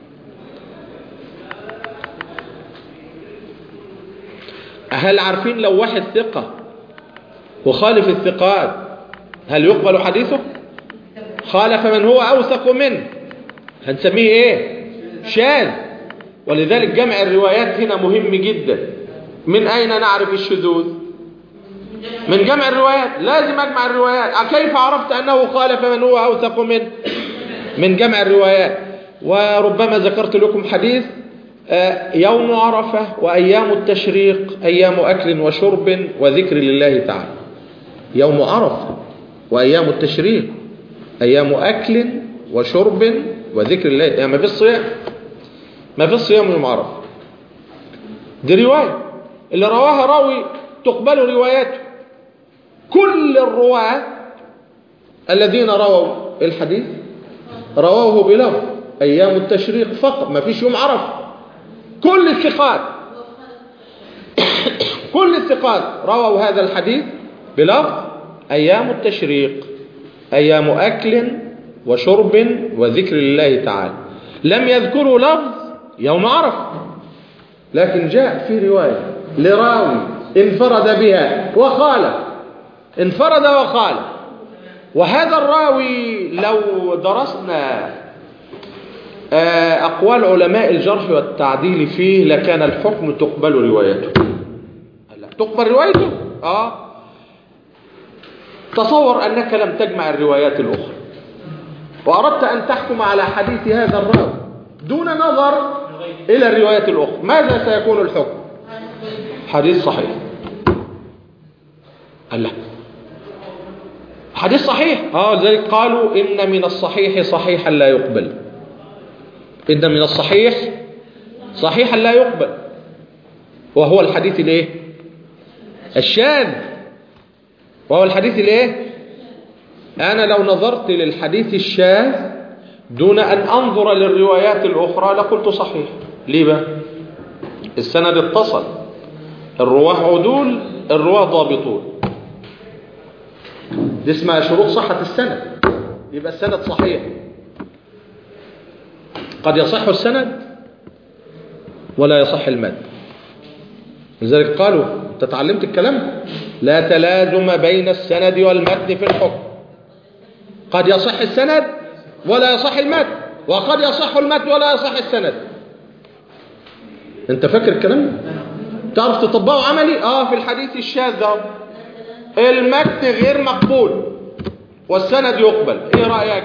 هل عارفين لو واحد ثقة وخالف الثقات هل يقبل حديثه؟ خالف من هو أوثق منه، هنسميه إيه؟ شاذ. ولذلك جمع الروايات هنا مهم جدا. من أين نعرف الشذوذ؟ من جمع الروايات. لازم أجمع الروايات. كيف عرفت أنه خالف من هو أوثق منه؟ من جمع الروايات. وربما ذكرت لكم حديث: يوم عرفة وأيام التشريق أيام أكل وشرب وذكر لله تعالى. يوم عرفة وأيام التشريق أيام أكل وشرب وذكر الله. يعني ما في الصيام، ما في الصيام يوم عرفة. دي رواية اللي رواها راوي تقبل رواياته. كل الرواة الذين رووا الحديث رووه بلفظ أيام التشريق فقط، ما فيش يوم عرفة. كل الثقات كل الثقات رووا هذا الحديث بلفظ أيام التشريق أيام أكل وشرب وذكر الله تعالى. لم يذكروا لفظ يوم عرفة، لكن جاء في رواية لراوي انفرد بها وخالف، انفرد وخالف. وهذا الراوي لو درسنا أقوال علماء الجرح والتعديل فيه لكان الحكم تقبل روايته. تقبل روايته؟ تصور أنك لم تجمع الروايات الأخرى وأردت أن تحكم على حديث هذا الراوي دون نظر إلى الروايات الأخرى، ماذا سيكون الحكم؟ حديث صحيح. الله، حديث صحيح. لذلك قالوا إن من الصحيح صحيحا لا يقبل. إن من الصحيح صحيحا لا يقبل، وهو الحديث الايه؟ الشاذ. وهو الحديث الايه؟ أنا لو نظرت للحديث الشاذ دون أن أنظر للروايات الأخرى لقلت صحيح. ليه بقى؟ السند اتصل، الرواه عدول، الرواه ضابطون. دي اسمها شروط صحة السند. يبقى السند صحيح. قد يصح السند ولا يصح المتن. لذلك قالوا، انت تعلمت الكلام، لا تلازم بين السند والمتن في الحكم. قد يصح السند ولا يصح المتن، وقد يصح المتن ولا يصح السند. انت فاكر الكلام؟ تعرف تطبقه عملي؟ في الحديث الشاذ ده المتن غير مقبول والسند يقبل، ايه رأيك؟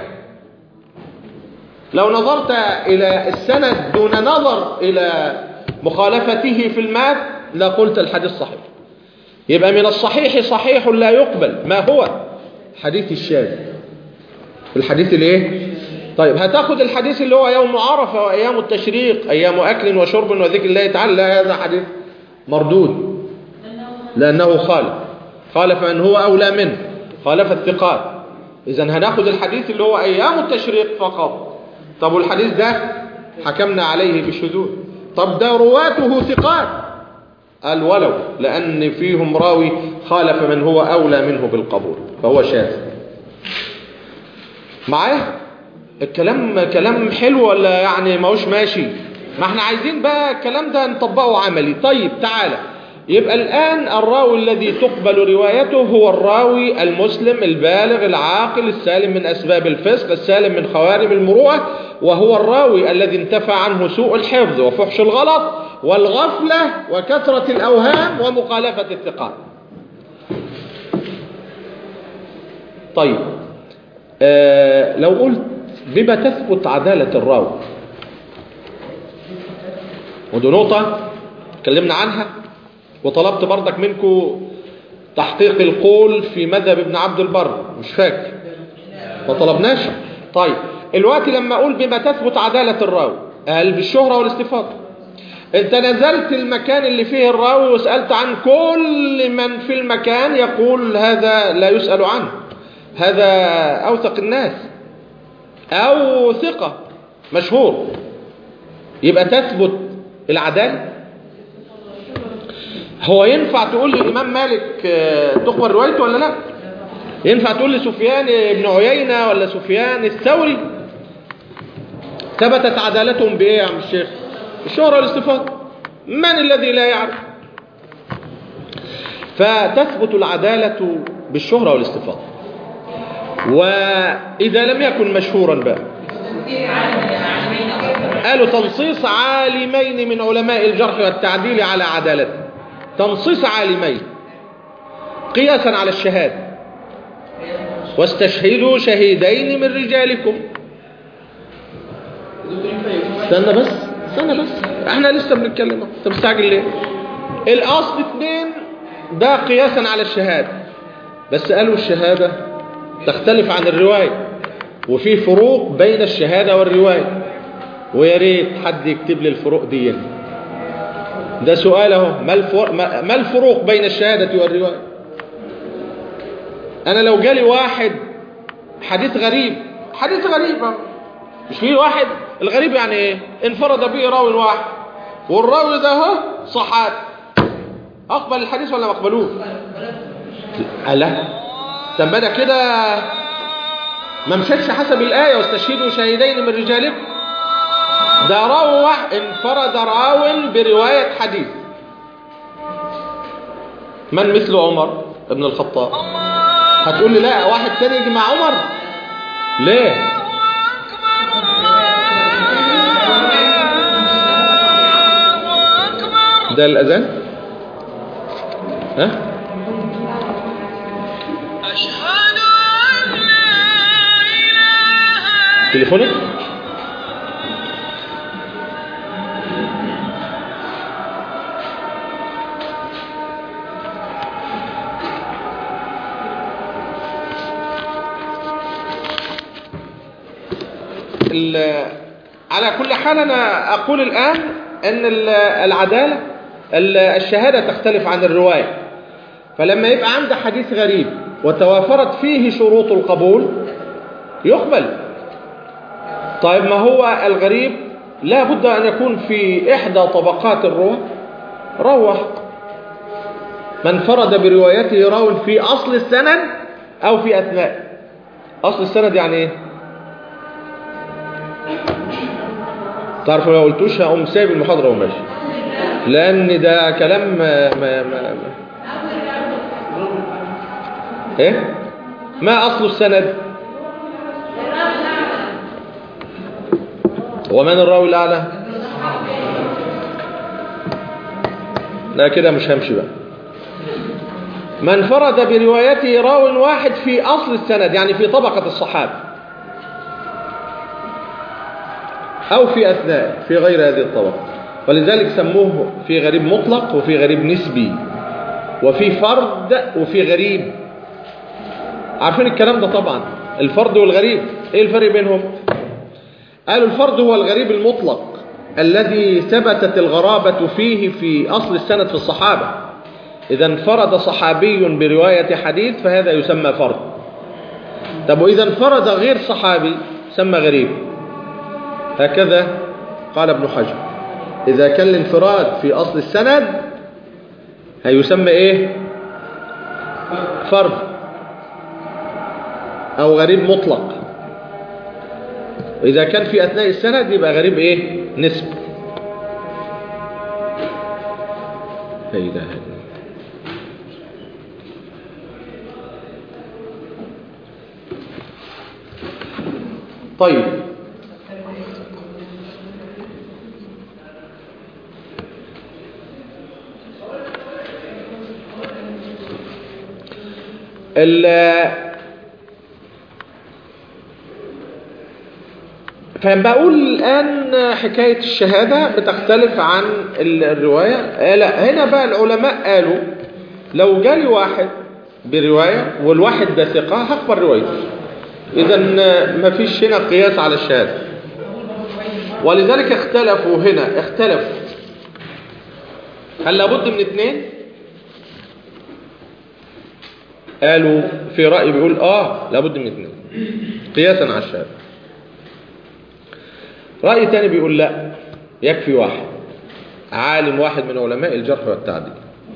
لو نظرت الى السند دون نظر الى مخالفته في المتن لقلت الحديث صحيح. يبقى من الصحيح صحيح لا يقبل، ما هو؟ حديث الشاذ. الحديث الايه؟ طيب هتاخد الحديث اللي هو يوم عرفة وايام التشريق، ايام اكل وشرب وذكر الله تعالى، لا، هذا حديث مردود لانه خالف من هو اولى منه، خالف الثقات. اذا هناخد الحديث اللي هو ايام التشريق فقط. طب والحديث ده حكمنا عليه بالشذوذ، طب ده رواته ثقات، قال ولو، لان فيهم راوي خالف من هو اولى منه بالقبول فهو شاذ. معايا الكلام؟ كلام حلو ولا يعني ماهوش ماشي؟ ما احنا عايزين بقى الكلام ده نطبقه عملي. طيب تعالى، يبقى الآن الراوي الذي تقبل روايته هو الراوي المسلم البالغ العاقل السالم من أسباب الفسق السالم من خوارم المروءة، وهو الراوي الذي انتفى عنه سوء الحفظ وفحش الغلط والغفلة وكثرة الأوهام ومخالفة الثقات. طيب لو قلت بما تثبت عدالة الراوي، ودي نقطة اتكلمنا عنها وطلبت برضك منكم تحقيق القول في مذهب ابن عبد البر، مش فاكر ما طلبناش. طيب الوقت لما اقول بما تثبت عدالة الراوي، قال بالشهرة والاستفاضة. انت نزلت المكان اللي فيه الراوي وسألت عن كل من في المكان، يقول هذا لا يسأل عنه، هذا أوثق الناس أو ثقة مشهور، يبقى تثبت العدالة. هو ينفع تقول للإمام مالك تقبل روايته ولا لا؟ ينفع تقول لسفيان بن عيينة ولا سفيان الثوري ثبتت عدالتهم بإيه يا عم الشيخ؟ الشهرة والاستفاضة. من الذي لا يعرف؟ فتثبت العدالة بالشهرة والاستفاضة. وإذا لم يكن مشهورا بقى، قالوا تنصيص عالمين من علماء الجرح والتعديل على عدالته، تنصيص عالمين قياسا على الشهادة، واستشهدوا شهيدين من رجالكم. استنى بس احنا لسه بنتكلم، انت مستعجل ليه؟ الاصل 2 ده قياسا على الشهادة، بس قالوا الشهادة تختلف عن الرواية، وفي فروق بين الشهادة والرواية، ويا ريت حد يكتب لي الفروق دي. ده سؤال اهو، ما الفروق بين الشهادة والرواية؟ انا لو جالي واحد حديث غريب مش فيه واحد، الغريب يعني ايه؟ انفرد به راوي واحد والراوي ده اهو صحابي، اقبل الحديث ولا ما اقبلوش؟ لا، طب ده كده ما مشيتش حسب الآية واستشهدوا شهيدين من رجالكم. ده راوي واحد انفرد راو برواية حديث. من مثل عمر ابن الخطاب؟ هتقول لي لا، واحد تاني يجي مع عمر؟ ليه؟ ده الأذان؟ ها؟ تليفونك؟ على كل حال أنا أقول الآن أن العدالة الشهادة تختلف عن الرواية. فلما يبقى عند حديث غريب وتوافرت فيه شروط القبول يقبل. طيب ما هو الغريب لا بد أن يكون في إحدى طبقات الرواة روح، من فرد بروايته راو في أصل السند أو في أثناء. أصل السند يعني إيه؟ تعرفوا لو قلتوش هقوم سايب المحاضرة وماشي، لأن ده كلام إيه؟ ما أصل السند؟ ومن الراوي الأعلى؟ لا كده مش همشي بقى. من فرد بروايته راو واحد في أصل السند، يعني في طبقة الصحابة أو في أثناء في غير هذه الطبقة، ولذلك سموه في غريب مطلق وفي غريب نسبي وفي فرد وفي غريب. عارفين الكلام ده طبعا، الفرد والغريب ايه الفرق بينهم؟ قالوا الفرد هو الغريب المطلق الذي ثبتت الغرابة فيه في أصل السند في الصحابة. إذا انفرد صحابي برواية حديث فهذا يسمى فرد. طب وإذا انفرد غير صحابي سمى غريب. هكذا قال ابن حجر، إذا كان الانفراد في أصل السند هيسمى إيه؟ فرد أو غريب مطلق. وإذا كان في أثناء السند يبقى غريب إيه؟ نسب. لا إله إلا الله. طيب فبقول الآن حكاية الشهادة بتختلف عن الرواية. لا هنا بقى العلماء قالوا لو جالي واحد برواية والواحد ده ثقة هقبل روايته، إذا ما فيش هنا قياس على الشهادة. ولذلك اختلفوا هنا، اختلفوا هل لابد من اثنين؟ قالوا في رأي بيقول لابد من اثنين قياسا على الشهادة. رأي تاني بيقول لا يكفي واحد، عالم واحد من علماء الجرح والتعديل.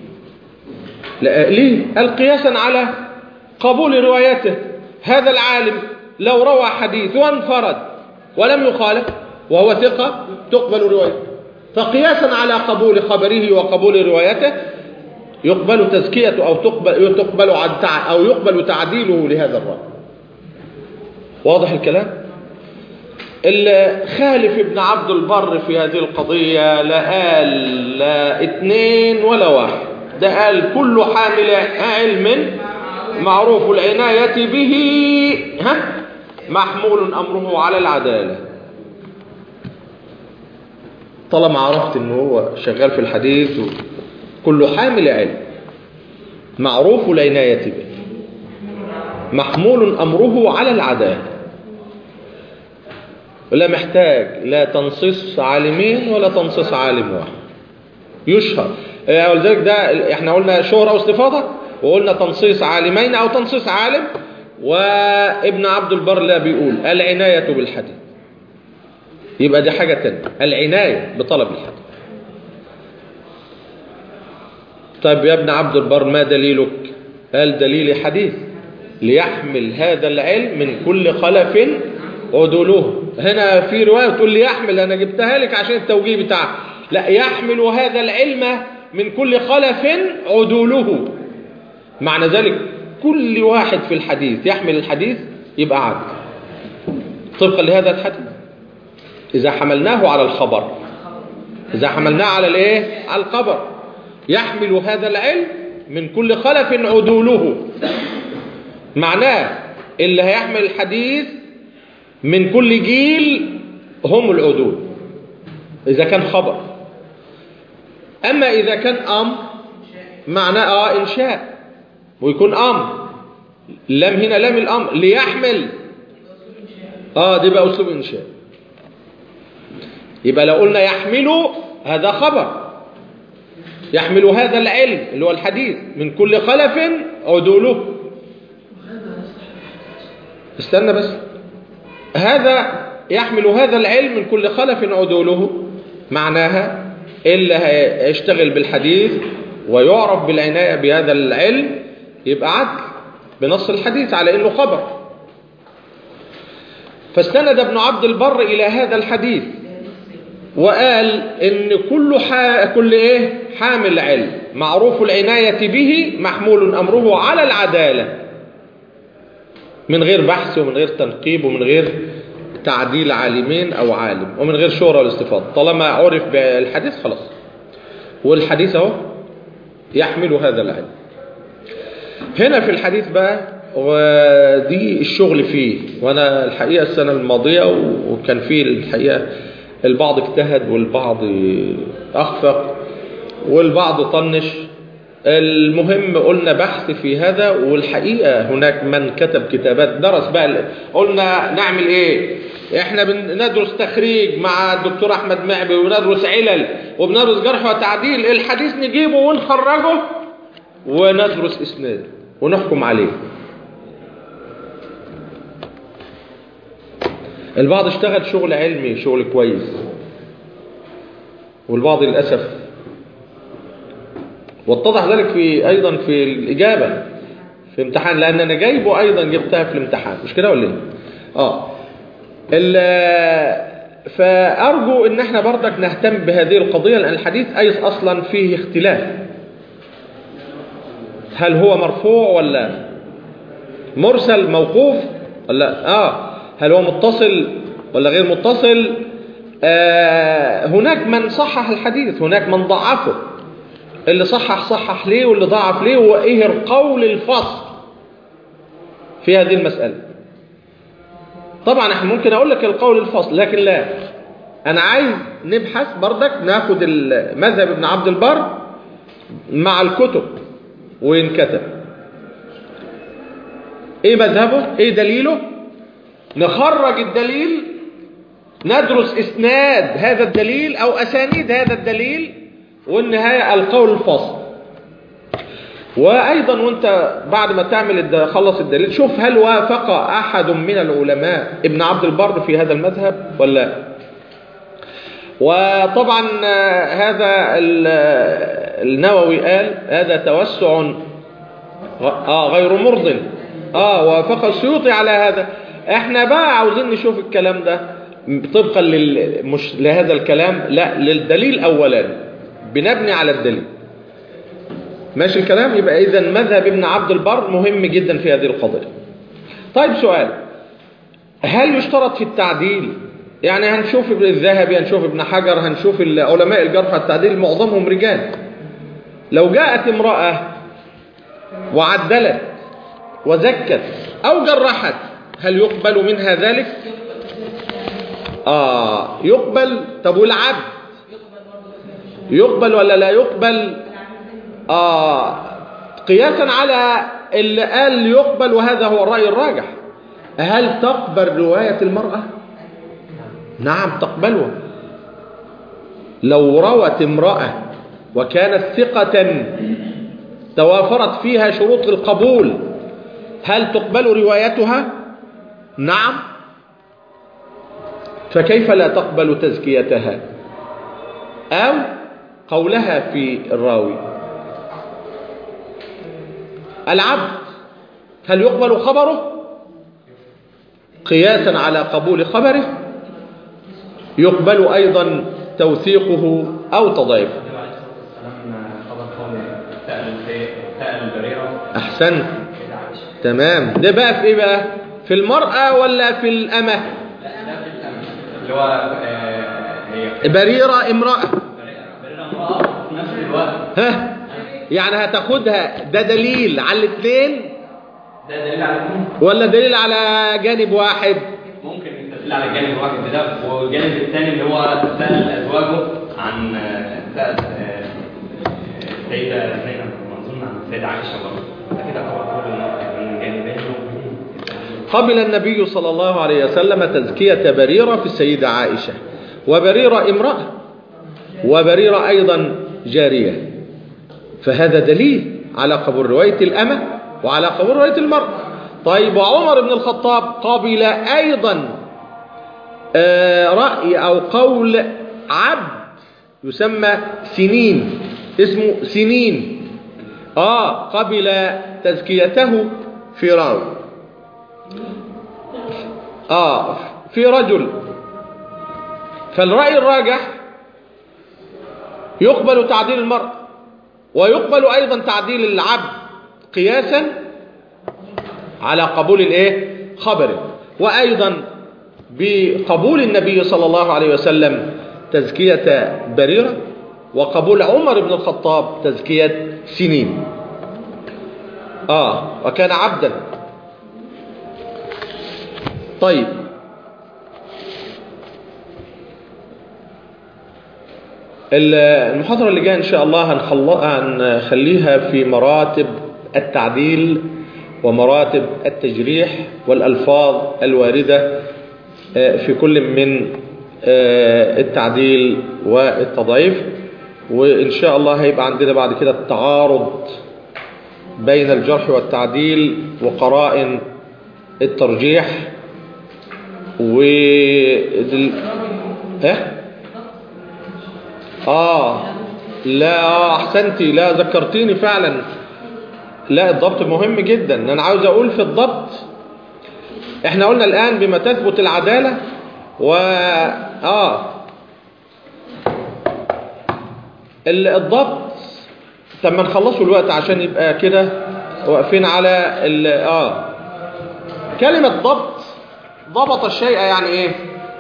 لا ليه؟ قال قياسا على قبول روايته. هذا العالم لو روى حديث وانفرد ولم يخالف وهو ثقة تقبل روايته، فقياسا على قبول خبره وقبول روايته يقبل تزكيته أو يقبل تعديله لهذا الرأي. واضح الكلام؟ خالف ابن عبد البر في هذه القضية لا قال لا اثنين ولا واحد، ده قال كل حامل علم معروف العناية به محمول أمره على العدالة. طالما عرفت انه هو شغال في الحديث كل حامل علم معروف العناية به محمول أمره على العدالة، ولا محتاج لا تنصيص عالمين ولا تنصيص عالم واحد يشهر. ولذلك ده احنا قلنا شهرة واستفاضة، وقلنا تنصيص عالمين او تنصيص عالم. وابن عبد البر لا بيقول العناية بالحديث، يبقى دي حاجة تانية، العناية بطلب الحديث. طيب يا ابن عبد البر ما دليلك؟ قال دليل حديث ليحمل هذا العلم من كل خلف عدوله. هنا في رواية تقول لي يحمل، أنا جبتها لك عشان التوجيه بتاعك. لا، يحمل هذا العلم من كل خلف عدوله. معنى ذلك كل واحد في الحديث يحمل الحديث يبقى عدل طبقا لهذا الحديث. إذا حملناه على الخبر، إذا حملناه على الإيه؟ على الخبر. يحمل هذا العلم من كل خلف عدوله، معناه اللي هيحمل الحديث من كل جيل هم العدول إذا كان خبر. أما إذا كان أمر معناه إنشاء، ويكون أمر لم هنا لم الأمر ليحمل دي بقى أسلوب إنشاء. يبقى لو قلنا يحمل هذا خبر، يحمل هذا العلم اللي هو الحديث من كل خلف عدوله. استنى بس، هذا يحمل هذا العلم من كل خلف عدوله معناها اللي هيشتغل بالحديث ويعرف بالعناية بهذا العلم يبقى عدل بنص الحديث على انه خبر. فاستند ابن عبد البر الى هذا الحديث وقال ان كل حامل علم معروف العناية به محمول امره على العدالة، من غير بحث ومن غير تنقيب ومن غير تعديل عالمين او عالم ومن غير شهرة والاستفاضة. طالما عرف بالحديث خلاص. والحديث اهو يحمل هذا العلم. هنا في الحديث بقى، ودي الشغل فيه، وانا الحقيقة السنة الماضية وكان فيه الحقيقة البعض اجتهد والبعض اخفق والبعض طنش. المهم قلنا بحث في هذا، والحقيقة هناك من كتب كتابات درس بقى. قلنا نعمل ايه؟ احنا بندرس تخريج مع الدكتور احمد معبي، وندرس علل، وبندرس جرح وتعديل. الحديث نجيبه ونخرجه وندرس اسناد ونحكم عليه. البعض اشتغل شغل علمي، شغل كويس، والبعض للأسف واتضح ذلك في أيضا في الإجابة في امتحان، لأن أنا جايبه أيضا جبتها في الامتحان، مش كده ولا ايه؟ فأرجو إن احنا برضك نهتم بهذه القضية، لأن الحديث أصلا فيه اختلاف. هل هو مرفوع ولا مرسل موقوف ولا هل هو متصل ولا غير متصل؟ هناك من صحح الحديث، هناك من ضعفه. اللي صحح ليه، واللي ضعف ليه، وإيه القول الفصل في هذه المسألة. طبعا احنا ممكن اقول لك القول الفصل، لكن لا، انا عايز نبحث بردك، ناخد المذهب ابن عبد البر مع الكتب وينكتب ايه مذهبه، ايه دليله، نخرج الدليل، ندرس اسناد هذا الدليل او اسانيد هذا الدليل، والنهاية القول الفصل. وايضا وانت بعد ما تعمل خلص الدليل، شوف هل وافق احد من العلماء ابن عبد البر في هذا المذهب ولا لا. وطبعا هذا النووي قال هذا توسع غير مرض. وافق السيوطي على هذا. احنا بقى عاوزين نشوف الكلام ده طبقا مش لهذا الكلام، لا، للدليل اولا، بنبني على الدليل. ماشي الكلام؟ يبقى اذا مذهب ابن عبد البر مهم جدا في هذه القضية. طيب سؤال، هل يشترط في التعديل؟ يعني هنشوف ابن الذهبي، هنشوف ابن حجر، هنشوف علماء الجرح والتعديل معظمهم رجال. لو جاءت امرأة وعدلت وزكت او جرحت، هل يقبل منها ذلك؟ يقبل. طب والعبد يقبل ولا لا يقبل؟ قياسا على اللي قال يقبل، وهذا هو الرأي الراجح. هل تقبل رواية المرأة؟ نعم تقبلها. لو روت امرأة وكانت ثقة توافرت فيها شروط القبول، هل تقبل روايتها؟ نعم. فكيف لا تقبل تزكيتها أو قولها في الراوي؟ العبد هل يقبل خبره قياسا على قبول خبره؟ يقبل أيضا توثيقه أو تضعيفه. أحسن، تمام. ده بقى في إيه بقى؟ في المرأة ولا في الأمة؟ اللي هو بريرة امرأة. بريرة امرأة في نفس الوقت. يعني هتاخدها ده دليل على الاثنين؟ ده دليل على الاثنين ولا دليل على جانب واحد؟ ممكن يستدل على جانب واحد ده، والجانب الثاني اللي هو سأل أزواجه عن سأل السيدة زينب، وأظن عن السيدة عائشة برضه. كده طبعا كل من جانبين. قبل النبي صلى الله عليه وسلم تزكية بريرة في السيدة عائشة، وبريرة امرأة، وبريرة أيضا جارية، فهذا دليل على قبول رواية الأمة وعلى قبول رواية المرأة. طيب، وعمر بن الخطاب قبل أيضا رأي أو قول عبد يسمى سنين، اسمه سنين، قبل تزكيته في راوي، في رجل. فالرأي الراجح يقبل تعديل المرأة، ويقبل أيضا تعديل العبد قياسا على قبول خبره، وأيضا بقبول النبي صلى الله عليه وسلم تزكية بريرة، وقبول عمر بن الخطاب تزكية سنين. وكان عبدا. طيب، المحاضرة اللي جاية إن شاء الله هنخليها في مراتب التعديل ومراتب التجريح والألفاظ الواردة في كل من التعديل والتضعيف. وإن شاء الله هيبقى عندنا بعد كده التعارض بين الجرح والتعديل وقرائن الترجيح لا أحسنتي، لا ذكرتيني فعلا. لا، الضبط مهم جدا. أنا عاوز أقول في الضبط إحنا قلنا الآن بما تثبت العدالة الضبط. طب ما نخلصوا الوقت عشان يبقى كده واقفين على كلمة ضبط. ضبط الشيء يعني ايه؟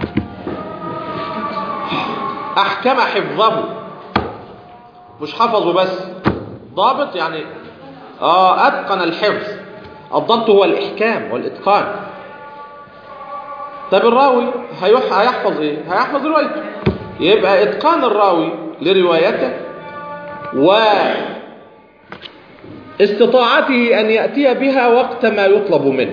احكم حفظه، مش حفظه بس. ضابط يعني اتقن الحفظ. الضبط هو الاحكام والاتقان. طب الراوي هيحفظ ايه؟ هيحفظ روايته. يبقى اتقان الراوي لروايته واستطاعته ان ياتي بها وقت ما يطلب منه.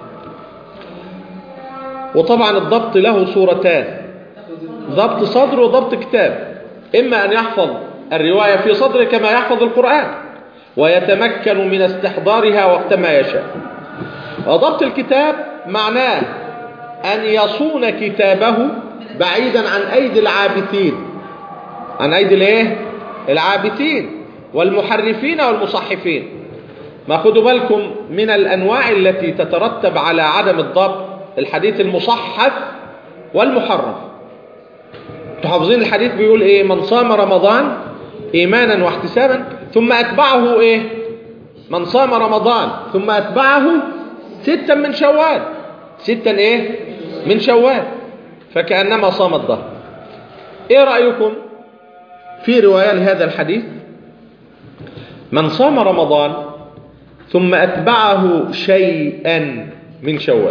وطبعا الضبط له صورتان: ضبط صدر وضبط كتاب. اما ان يحفظ الروايه في صدره كما يحفظ القران ويتمكن من استحضارها وقت ما يشاء. وضبط الكتاب معناه ان يصون كتابه بعيدا عن ايدي العابثين. عن ايدي العابثين والمحرفين والمصحفين. ما خدوا بالكم من الانواع التي تترتب على عدم الضبط: الحديث المصحف والمحرف. تحافظين الحديث بيقول ايه؟ من صام رمضان ايمانا واحتسابا ثم اتبعه ايه؟ من صام رمضان ثم اتبعه 6 من شوال. 6 ايه؟ من شوال، فكأنما صام الظهر. ايه رأيكم في رواية لهذا الحديث؟ من صام رمضان ثم اتبعه شيئا من شوال.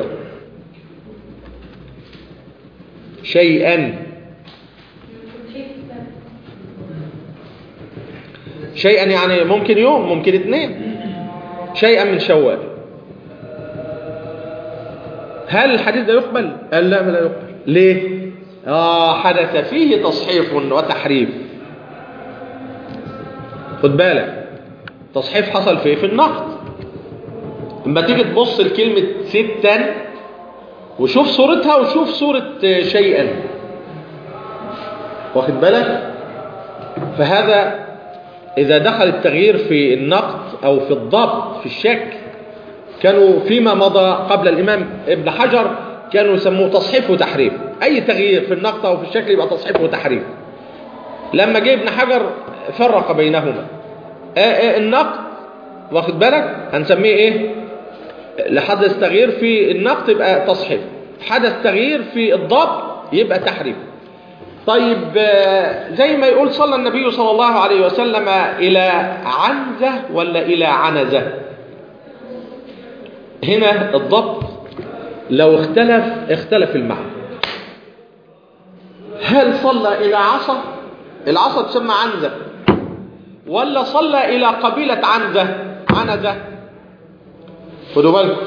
شيئا يعني ممكن يوم، ممكن 2. شيئا من شوال. هل الحديث ده يقبل؟ قال لا يقبل. ليه؟ حدث فيه تصحيف وتحريف. خد بالك، تصحيف حصل فيه في النقد. لما تيجي تبص لكلمة 6 وشوف صورتها وشوف صورة شيئا، واخد بالك؟ فهذا إذا دخل التغيير في النقد أو في الضبط في الشكل، كانوا فيما مضى قبل الإمام ابن حجر كانوا يسموه تصحيف وتحريف. أي تغيير في النقد أو في الشكل يبقى تصحيف وتحريف. لما جه ابن حجر فرق بينهما. النقد، واخد بالك، هنسميه ايه؟ لحدث تغيير في النقد يبقى تصحيف، حدث تغيير في الضبط يبقى تحريف. طيب، زي ما يقول صلى النبي صلى الله عليه وسلم إلى عنزة ولا إلى عنزة؟ هنا الضبط لو اختلف المعنى. هل صلى إلى عصا؟ العصا تسمى عنزة، ولا صلى إلى قبيلة عنزة؟ خدوا بالكم،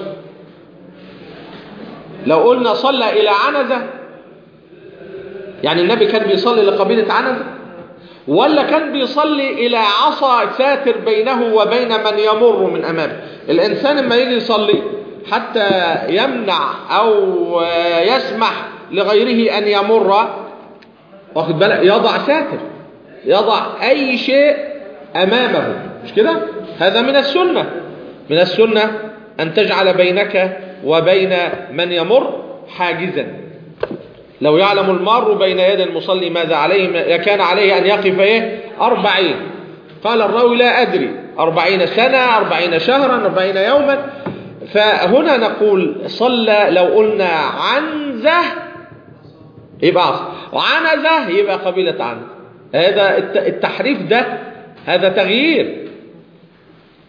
لو قلنا صلى إلى عنزة يعني النبي كان بيصلي لقبيلة عنزة، ولا كان بيصلي إلى عصا ساتر بينه وبين من يمر من أمامه. الإنسان لما يجي يصلي حتى يمنع أو يسمح لغيره أن يمر، واخد بالك، يضع ساتر، يضع أي شيء أمامه، مش كده؟ هذا من السنة أن تجعل بينك وبين من يمر حاجزا. لو يعلم المار بين يد المصلي ماذا عليه كان عليه أن يقف 40. قال الراوي لا أدري، 40 سنة، 40 شهرا، 40 يوما. فهنا نقول صلى، لو قلنا عنزة يبقى عصر، وعنزة يبقى قبيلة عنزة. هذا التحريف ده هذا تغيير.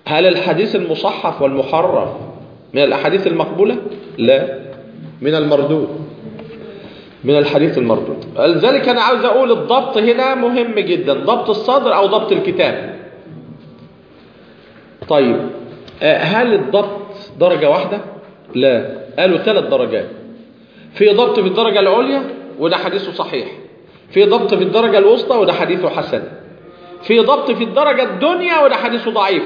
هل الحديث المصحف والمحرف من الأحاديث المقبولة؟ لا، من المردود، من الحديث المردود. لذلك أنا عاوز أقول الضبط هنا مهم جدا، ضبط الصدر أو ضبط الكتاب. طيب هل الضبط درجة واحدة؟ لا، قالوا 3 درجات. في ضبط في الدرجة العليا وده حديثه صحيح، في ضبط في الدرجة الوسطى وده حديثه حسن، في ضبط في الدرجة الدنيا وده حديثه ضعيف.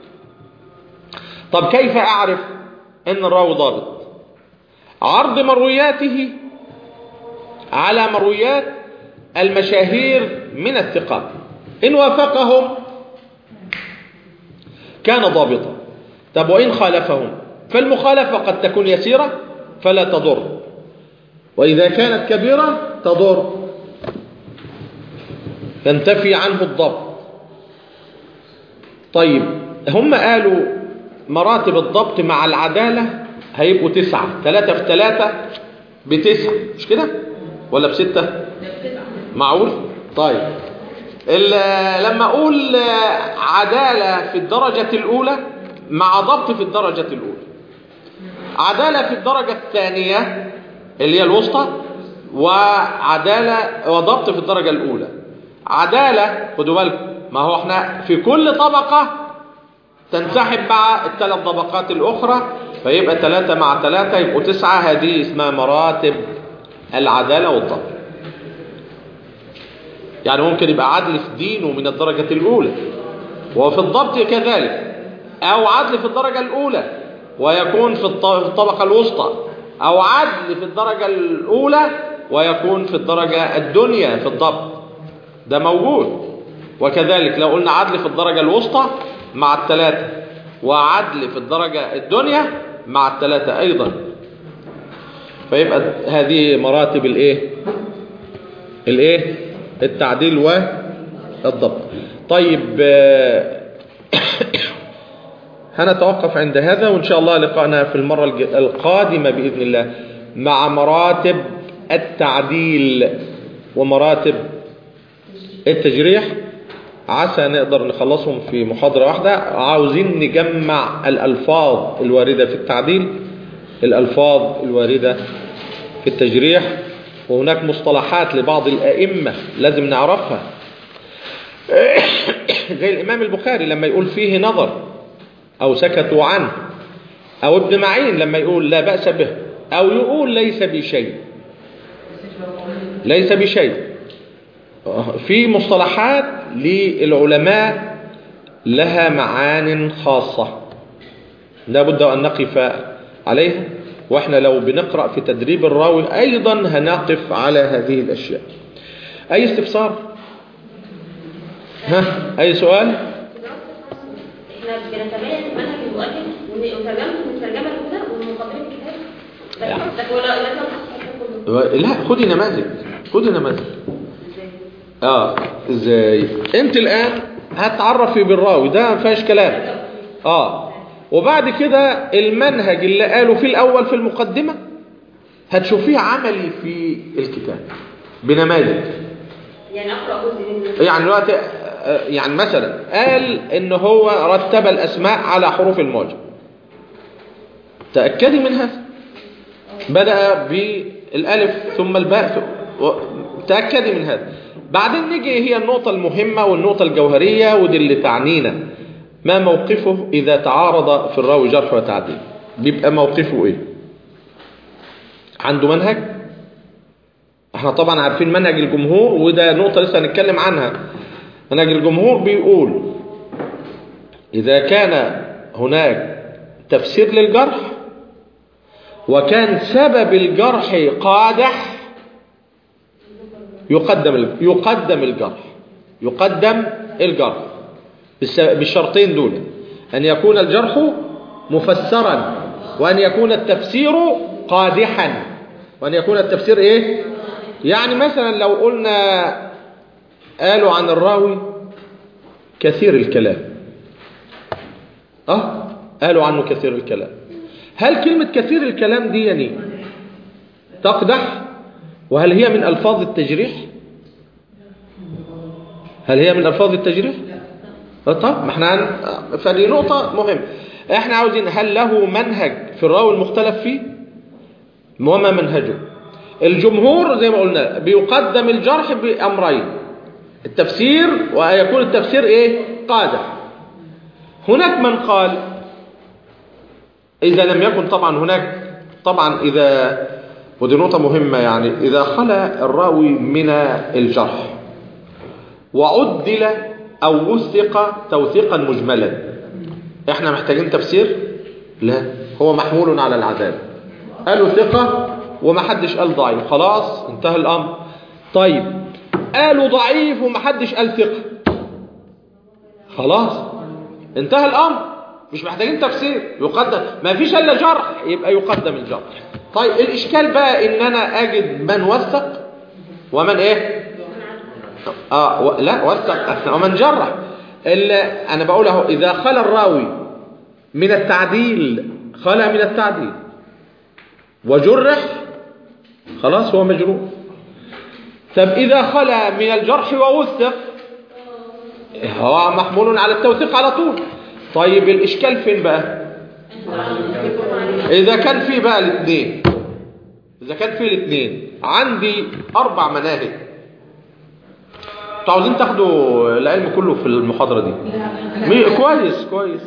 طب كيف أعرف أن الراوي ضابط؟ عرض مروياته على مرويات المشاهير من الثقات، إن وافقهم كان ضابطا. طب وإن خالفهم فالمخالفة قد تكون يسيرة فلا تضر، وإذا كانت كبيرة تضر، ينتفي عنه الضبط. طيب هم قالوا مراتب الضبط مع العدالة هيبقوا 9، 3 في 3 ب9، مش كده؟ ولا ب6؟ معقول؟ طيب لما أقول عدالة في الدرجة الأولى مع ضبط في الدرجة الأولى، عدالة في الدرجة الثانية اللي هي الوسطى، وعدالة وضبط في الدرجة الأولى. عدالة خدوا بالكم، ما هو احنا في كل طبقة تنسحب مع ال3 طبقات الأخرى، فيبقى 3 مع 3 يبقوا 9. هذه اسمها مراتب العدالة والضبط. يعني ممكن يبقى عدل في دينه من الدرجة الأولى وفي الضبط كذلك، أو عدل في الدرجة الأولى ويكون في الطبقة الوسطى، أو عدل في الدرجة الأولى ويكون في الدرجة الدنيا في الضبط، ده موجود. وكذلك لو قلنا عدل في الدرجة الوسطى مع ال3، وعدل في الدرجة الدنيا مع ال3 أيضا، فيبقى هذه مراتب التعديل والضبط. طيب هنتوقف عند هذا، وإن شاء الله لقاءنا في المرة القادمة بإذن الله مع مراتب التعديل ومراتب التجريح. عسى نقدر نخلصهم في محاضرة واحدة. عاوزين نجمع الألفاظ الواردة في التعديل، الألفاظ الواردة في التجريح، وهناك مصطلحات لبعض الأئمة لازم نعرفها، زي الإمام البخاري لما يقول فيه نظر أو سكتوا عنه، أو ابن معين لما يقول لا بأس به، أو يقول ليس بشيء، ليس بشيء. في مصطلحات للعلماء لها معان خاصة لابد أن نقف عليها، وإحنا لو بنقرأ في تدريب الراوي أيضا هنقف على هذه الأشياء. أي استفسار؟ أي سؤال؟ احنا بنتبين منهج المؤلف وترجمة الكتاب ومقدمة الكتاب، لا خدي نماذج، خدي نماذج. ازاي؟ انت الآن هتعرفي بالراوي ده ما فيهاش كلام. وبعد كده المنهج اللي قالوا في الأول في المقدمة هتشوفيه عملي في الكتاب بنماذج. يعني أقرأ جزء يعني دلوقتي يعني مثلا قال إن هو رتب الأسماء على حروف المعجم، تأكدي من هذا. بدأ بالألف ثم الباء، تأكدي من هذا. بعدين نيجي هي النقطة المهمة والنقطة الجوهرية، ودي اللي تعنينا. ما موقفه إذا تعارض في الراوي جرح وتعديل؟ بيبقى موقفه إيه؟ عنده منهج؟ احنا طبعا عارفين منهج الجمهور، وده نقطة لسه هنتكلم عنها. منهج الجمهور بيقول إذا كان هناك تفسير للجرح وكان سبب الجرح قادح يقدم الجرح بالشرطين دول: أن يكون الجرح مفسرا، وأن يكون التفسير قادحا. وأن يكون التفسير إيه؟ يعني مثلا لو قلنا قالوا عن الراوي كثير الكلام، قالوا عنه كثير الكلام، هل كلمة كثير الكلام دي يعني تقدح؟ وهل هي من ألفاظ التجريح؟ هل هي من ألفاظ التجريح؟ طب ما احنا فدي نقطة مهمة. احنا عاوزين هل له منهج في الراوي المختلف فيه؟ وما منهجه؟ الجمهور زي ما قلنا بيقدم الجرح بأمرين: التفسير، ويكون التفسير ايه؟ قادح. هناك من قال إذا لم يكن طبعا هناك طبعا إذا، ودي نقطة مهمة يعني، إذا خلا الراوي من الجرح وعدل أو وثق توثيقا مجملا، احنا محتاجين تفسير؟ لا، هو محمول على العدالة. قالوا ثقة ومحدش قال ضعيف، خلاص انتهى الأمر. طيب قالوا ضعيف ومحدش قال ثقة، خلاص انتهى الأمر، مش محتاجين تفسير، يقدم. ما فيش إلا جرح، يبقى يقدم الجرح. طيب الإشكال بقى إن أنا أجد من وثق ومن إيه؟ لا وثق ومن جرح. أنا بقول اهو، إذا خلى الراوي من التعديل، خلى من التعديل وجرح، خلاص هو مجروح. طب إذا خلى من الجرح ووثق، هو محمول على التوثيق على طول. طيب الإشكال فين بقى؟ إذا كان في بقى الاثنين، إذا كان في الاثنين، عندي 4 مناهج. عاوزين تاخدوا العلم كله في المحاضرة دي؟ كويس كويس.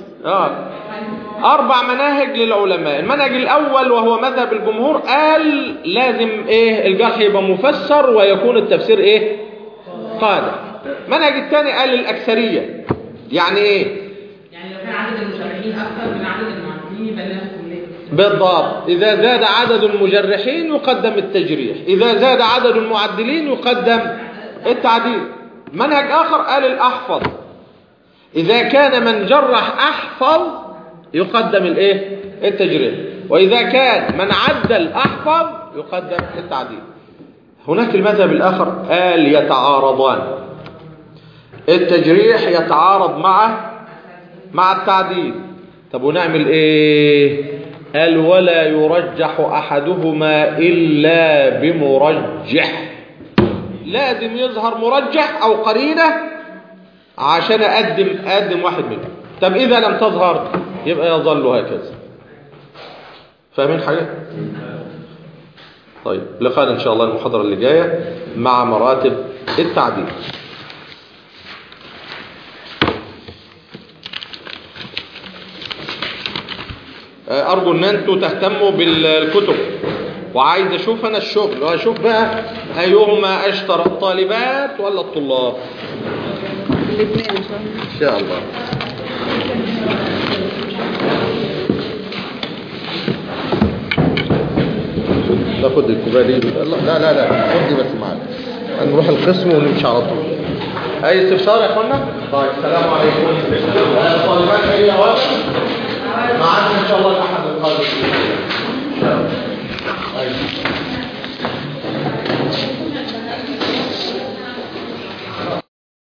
4 مناهج للعلماء. المنهج الأول وهو مذهب الجمهور قال لازم إيه؟ الجرح يبقى مفسر ويكون التفسير إيه؟ قادح. المنهج الثاني قال الأكثرية. يعني إيه؟ يعني لو كان عدد المجرحين أكثر من عدد المعدلين يبقى لها كلية. بالضبط، إذا زاد عدد المجرحين يقدم التجريح، إذا زاد عدد المعدلين يقدم التعديل. منهج آخر قال الأحفظ، إذا كان من جرح أحفظ يقدم الإيه؟ التجريح، وإذا كان من عدل أحفظ يقدم التعديل. هناك المذهب الآخر قال يتعارضان، التجريح يتعارض مع التعديل. طب ونعمل إيه؟ قال ولا يرجح أحدهما إلا بمرجح، لازم يظهر مرجح أو قرينة عشان أقدم واحد منهم. طب إذا لم تظهر يبقى يظل هكذا. فاهمين حاجة؟ طيب لقاءنا إن شاء الله المحاضرة اللي جاية مع مراتب التعديل. أرجو أن أنتوا تهتموا بالكتب، وعايز أشوف أنا الشغل، وأشوف بقى أيهما أشطر، الطالبات ولا الطلاب؟ الاثنين إن شاء الله. ناخد الكوبايه دي؟ لا خد دي بس معانا، نروح القسم ونمشي على طول. اي استفسار يا اخوانا؟ طيب السلام عليكم. طالبات اي اوامر؟ معانا ان شاء الله الاحد القادم.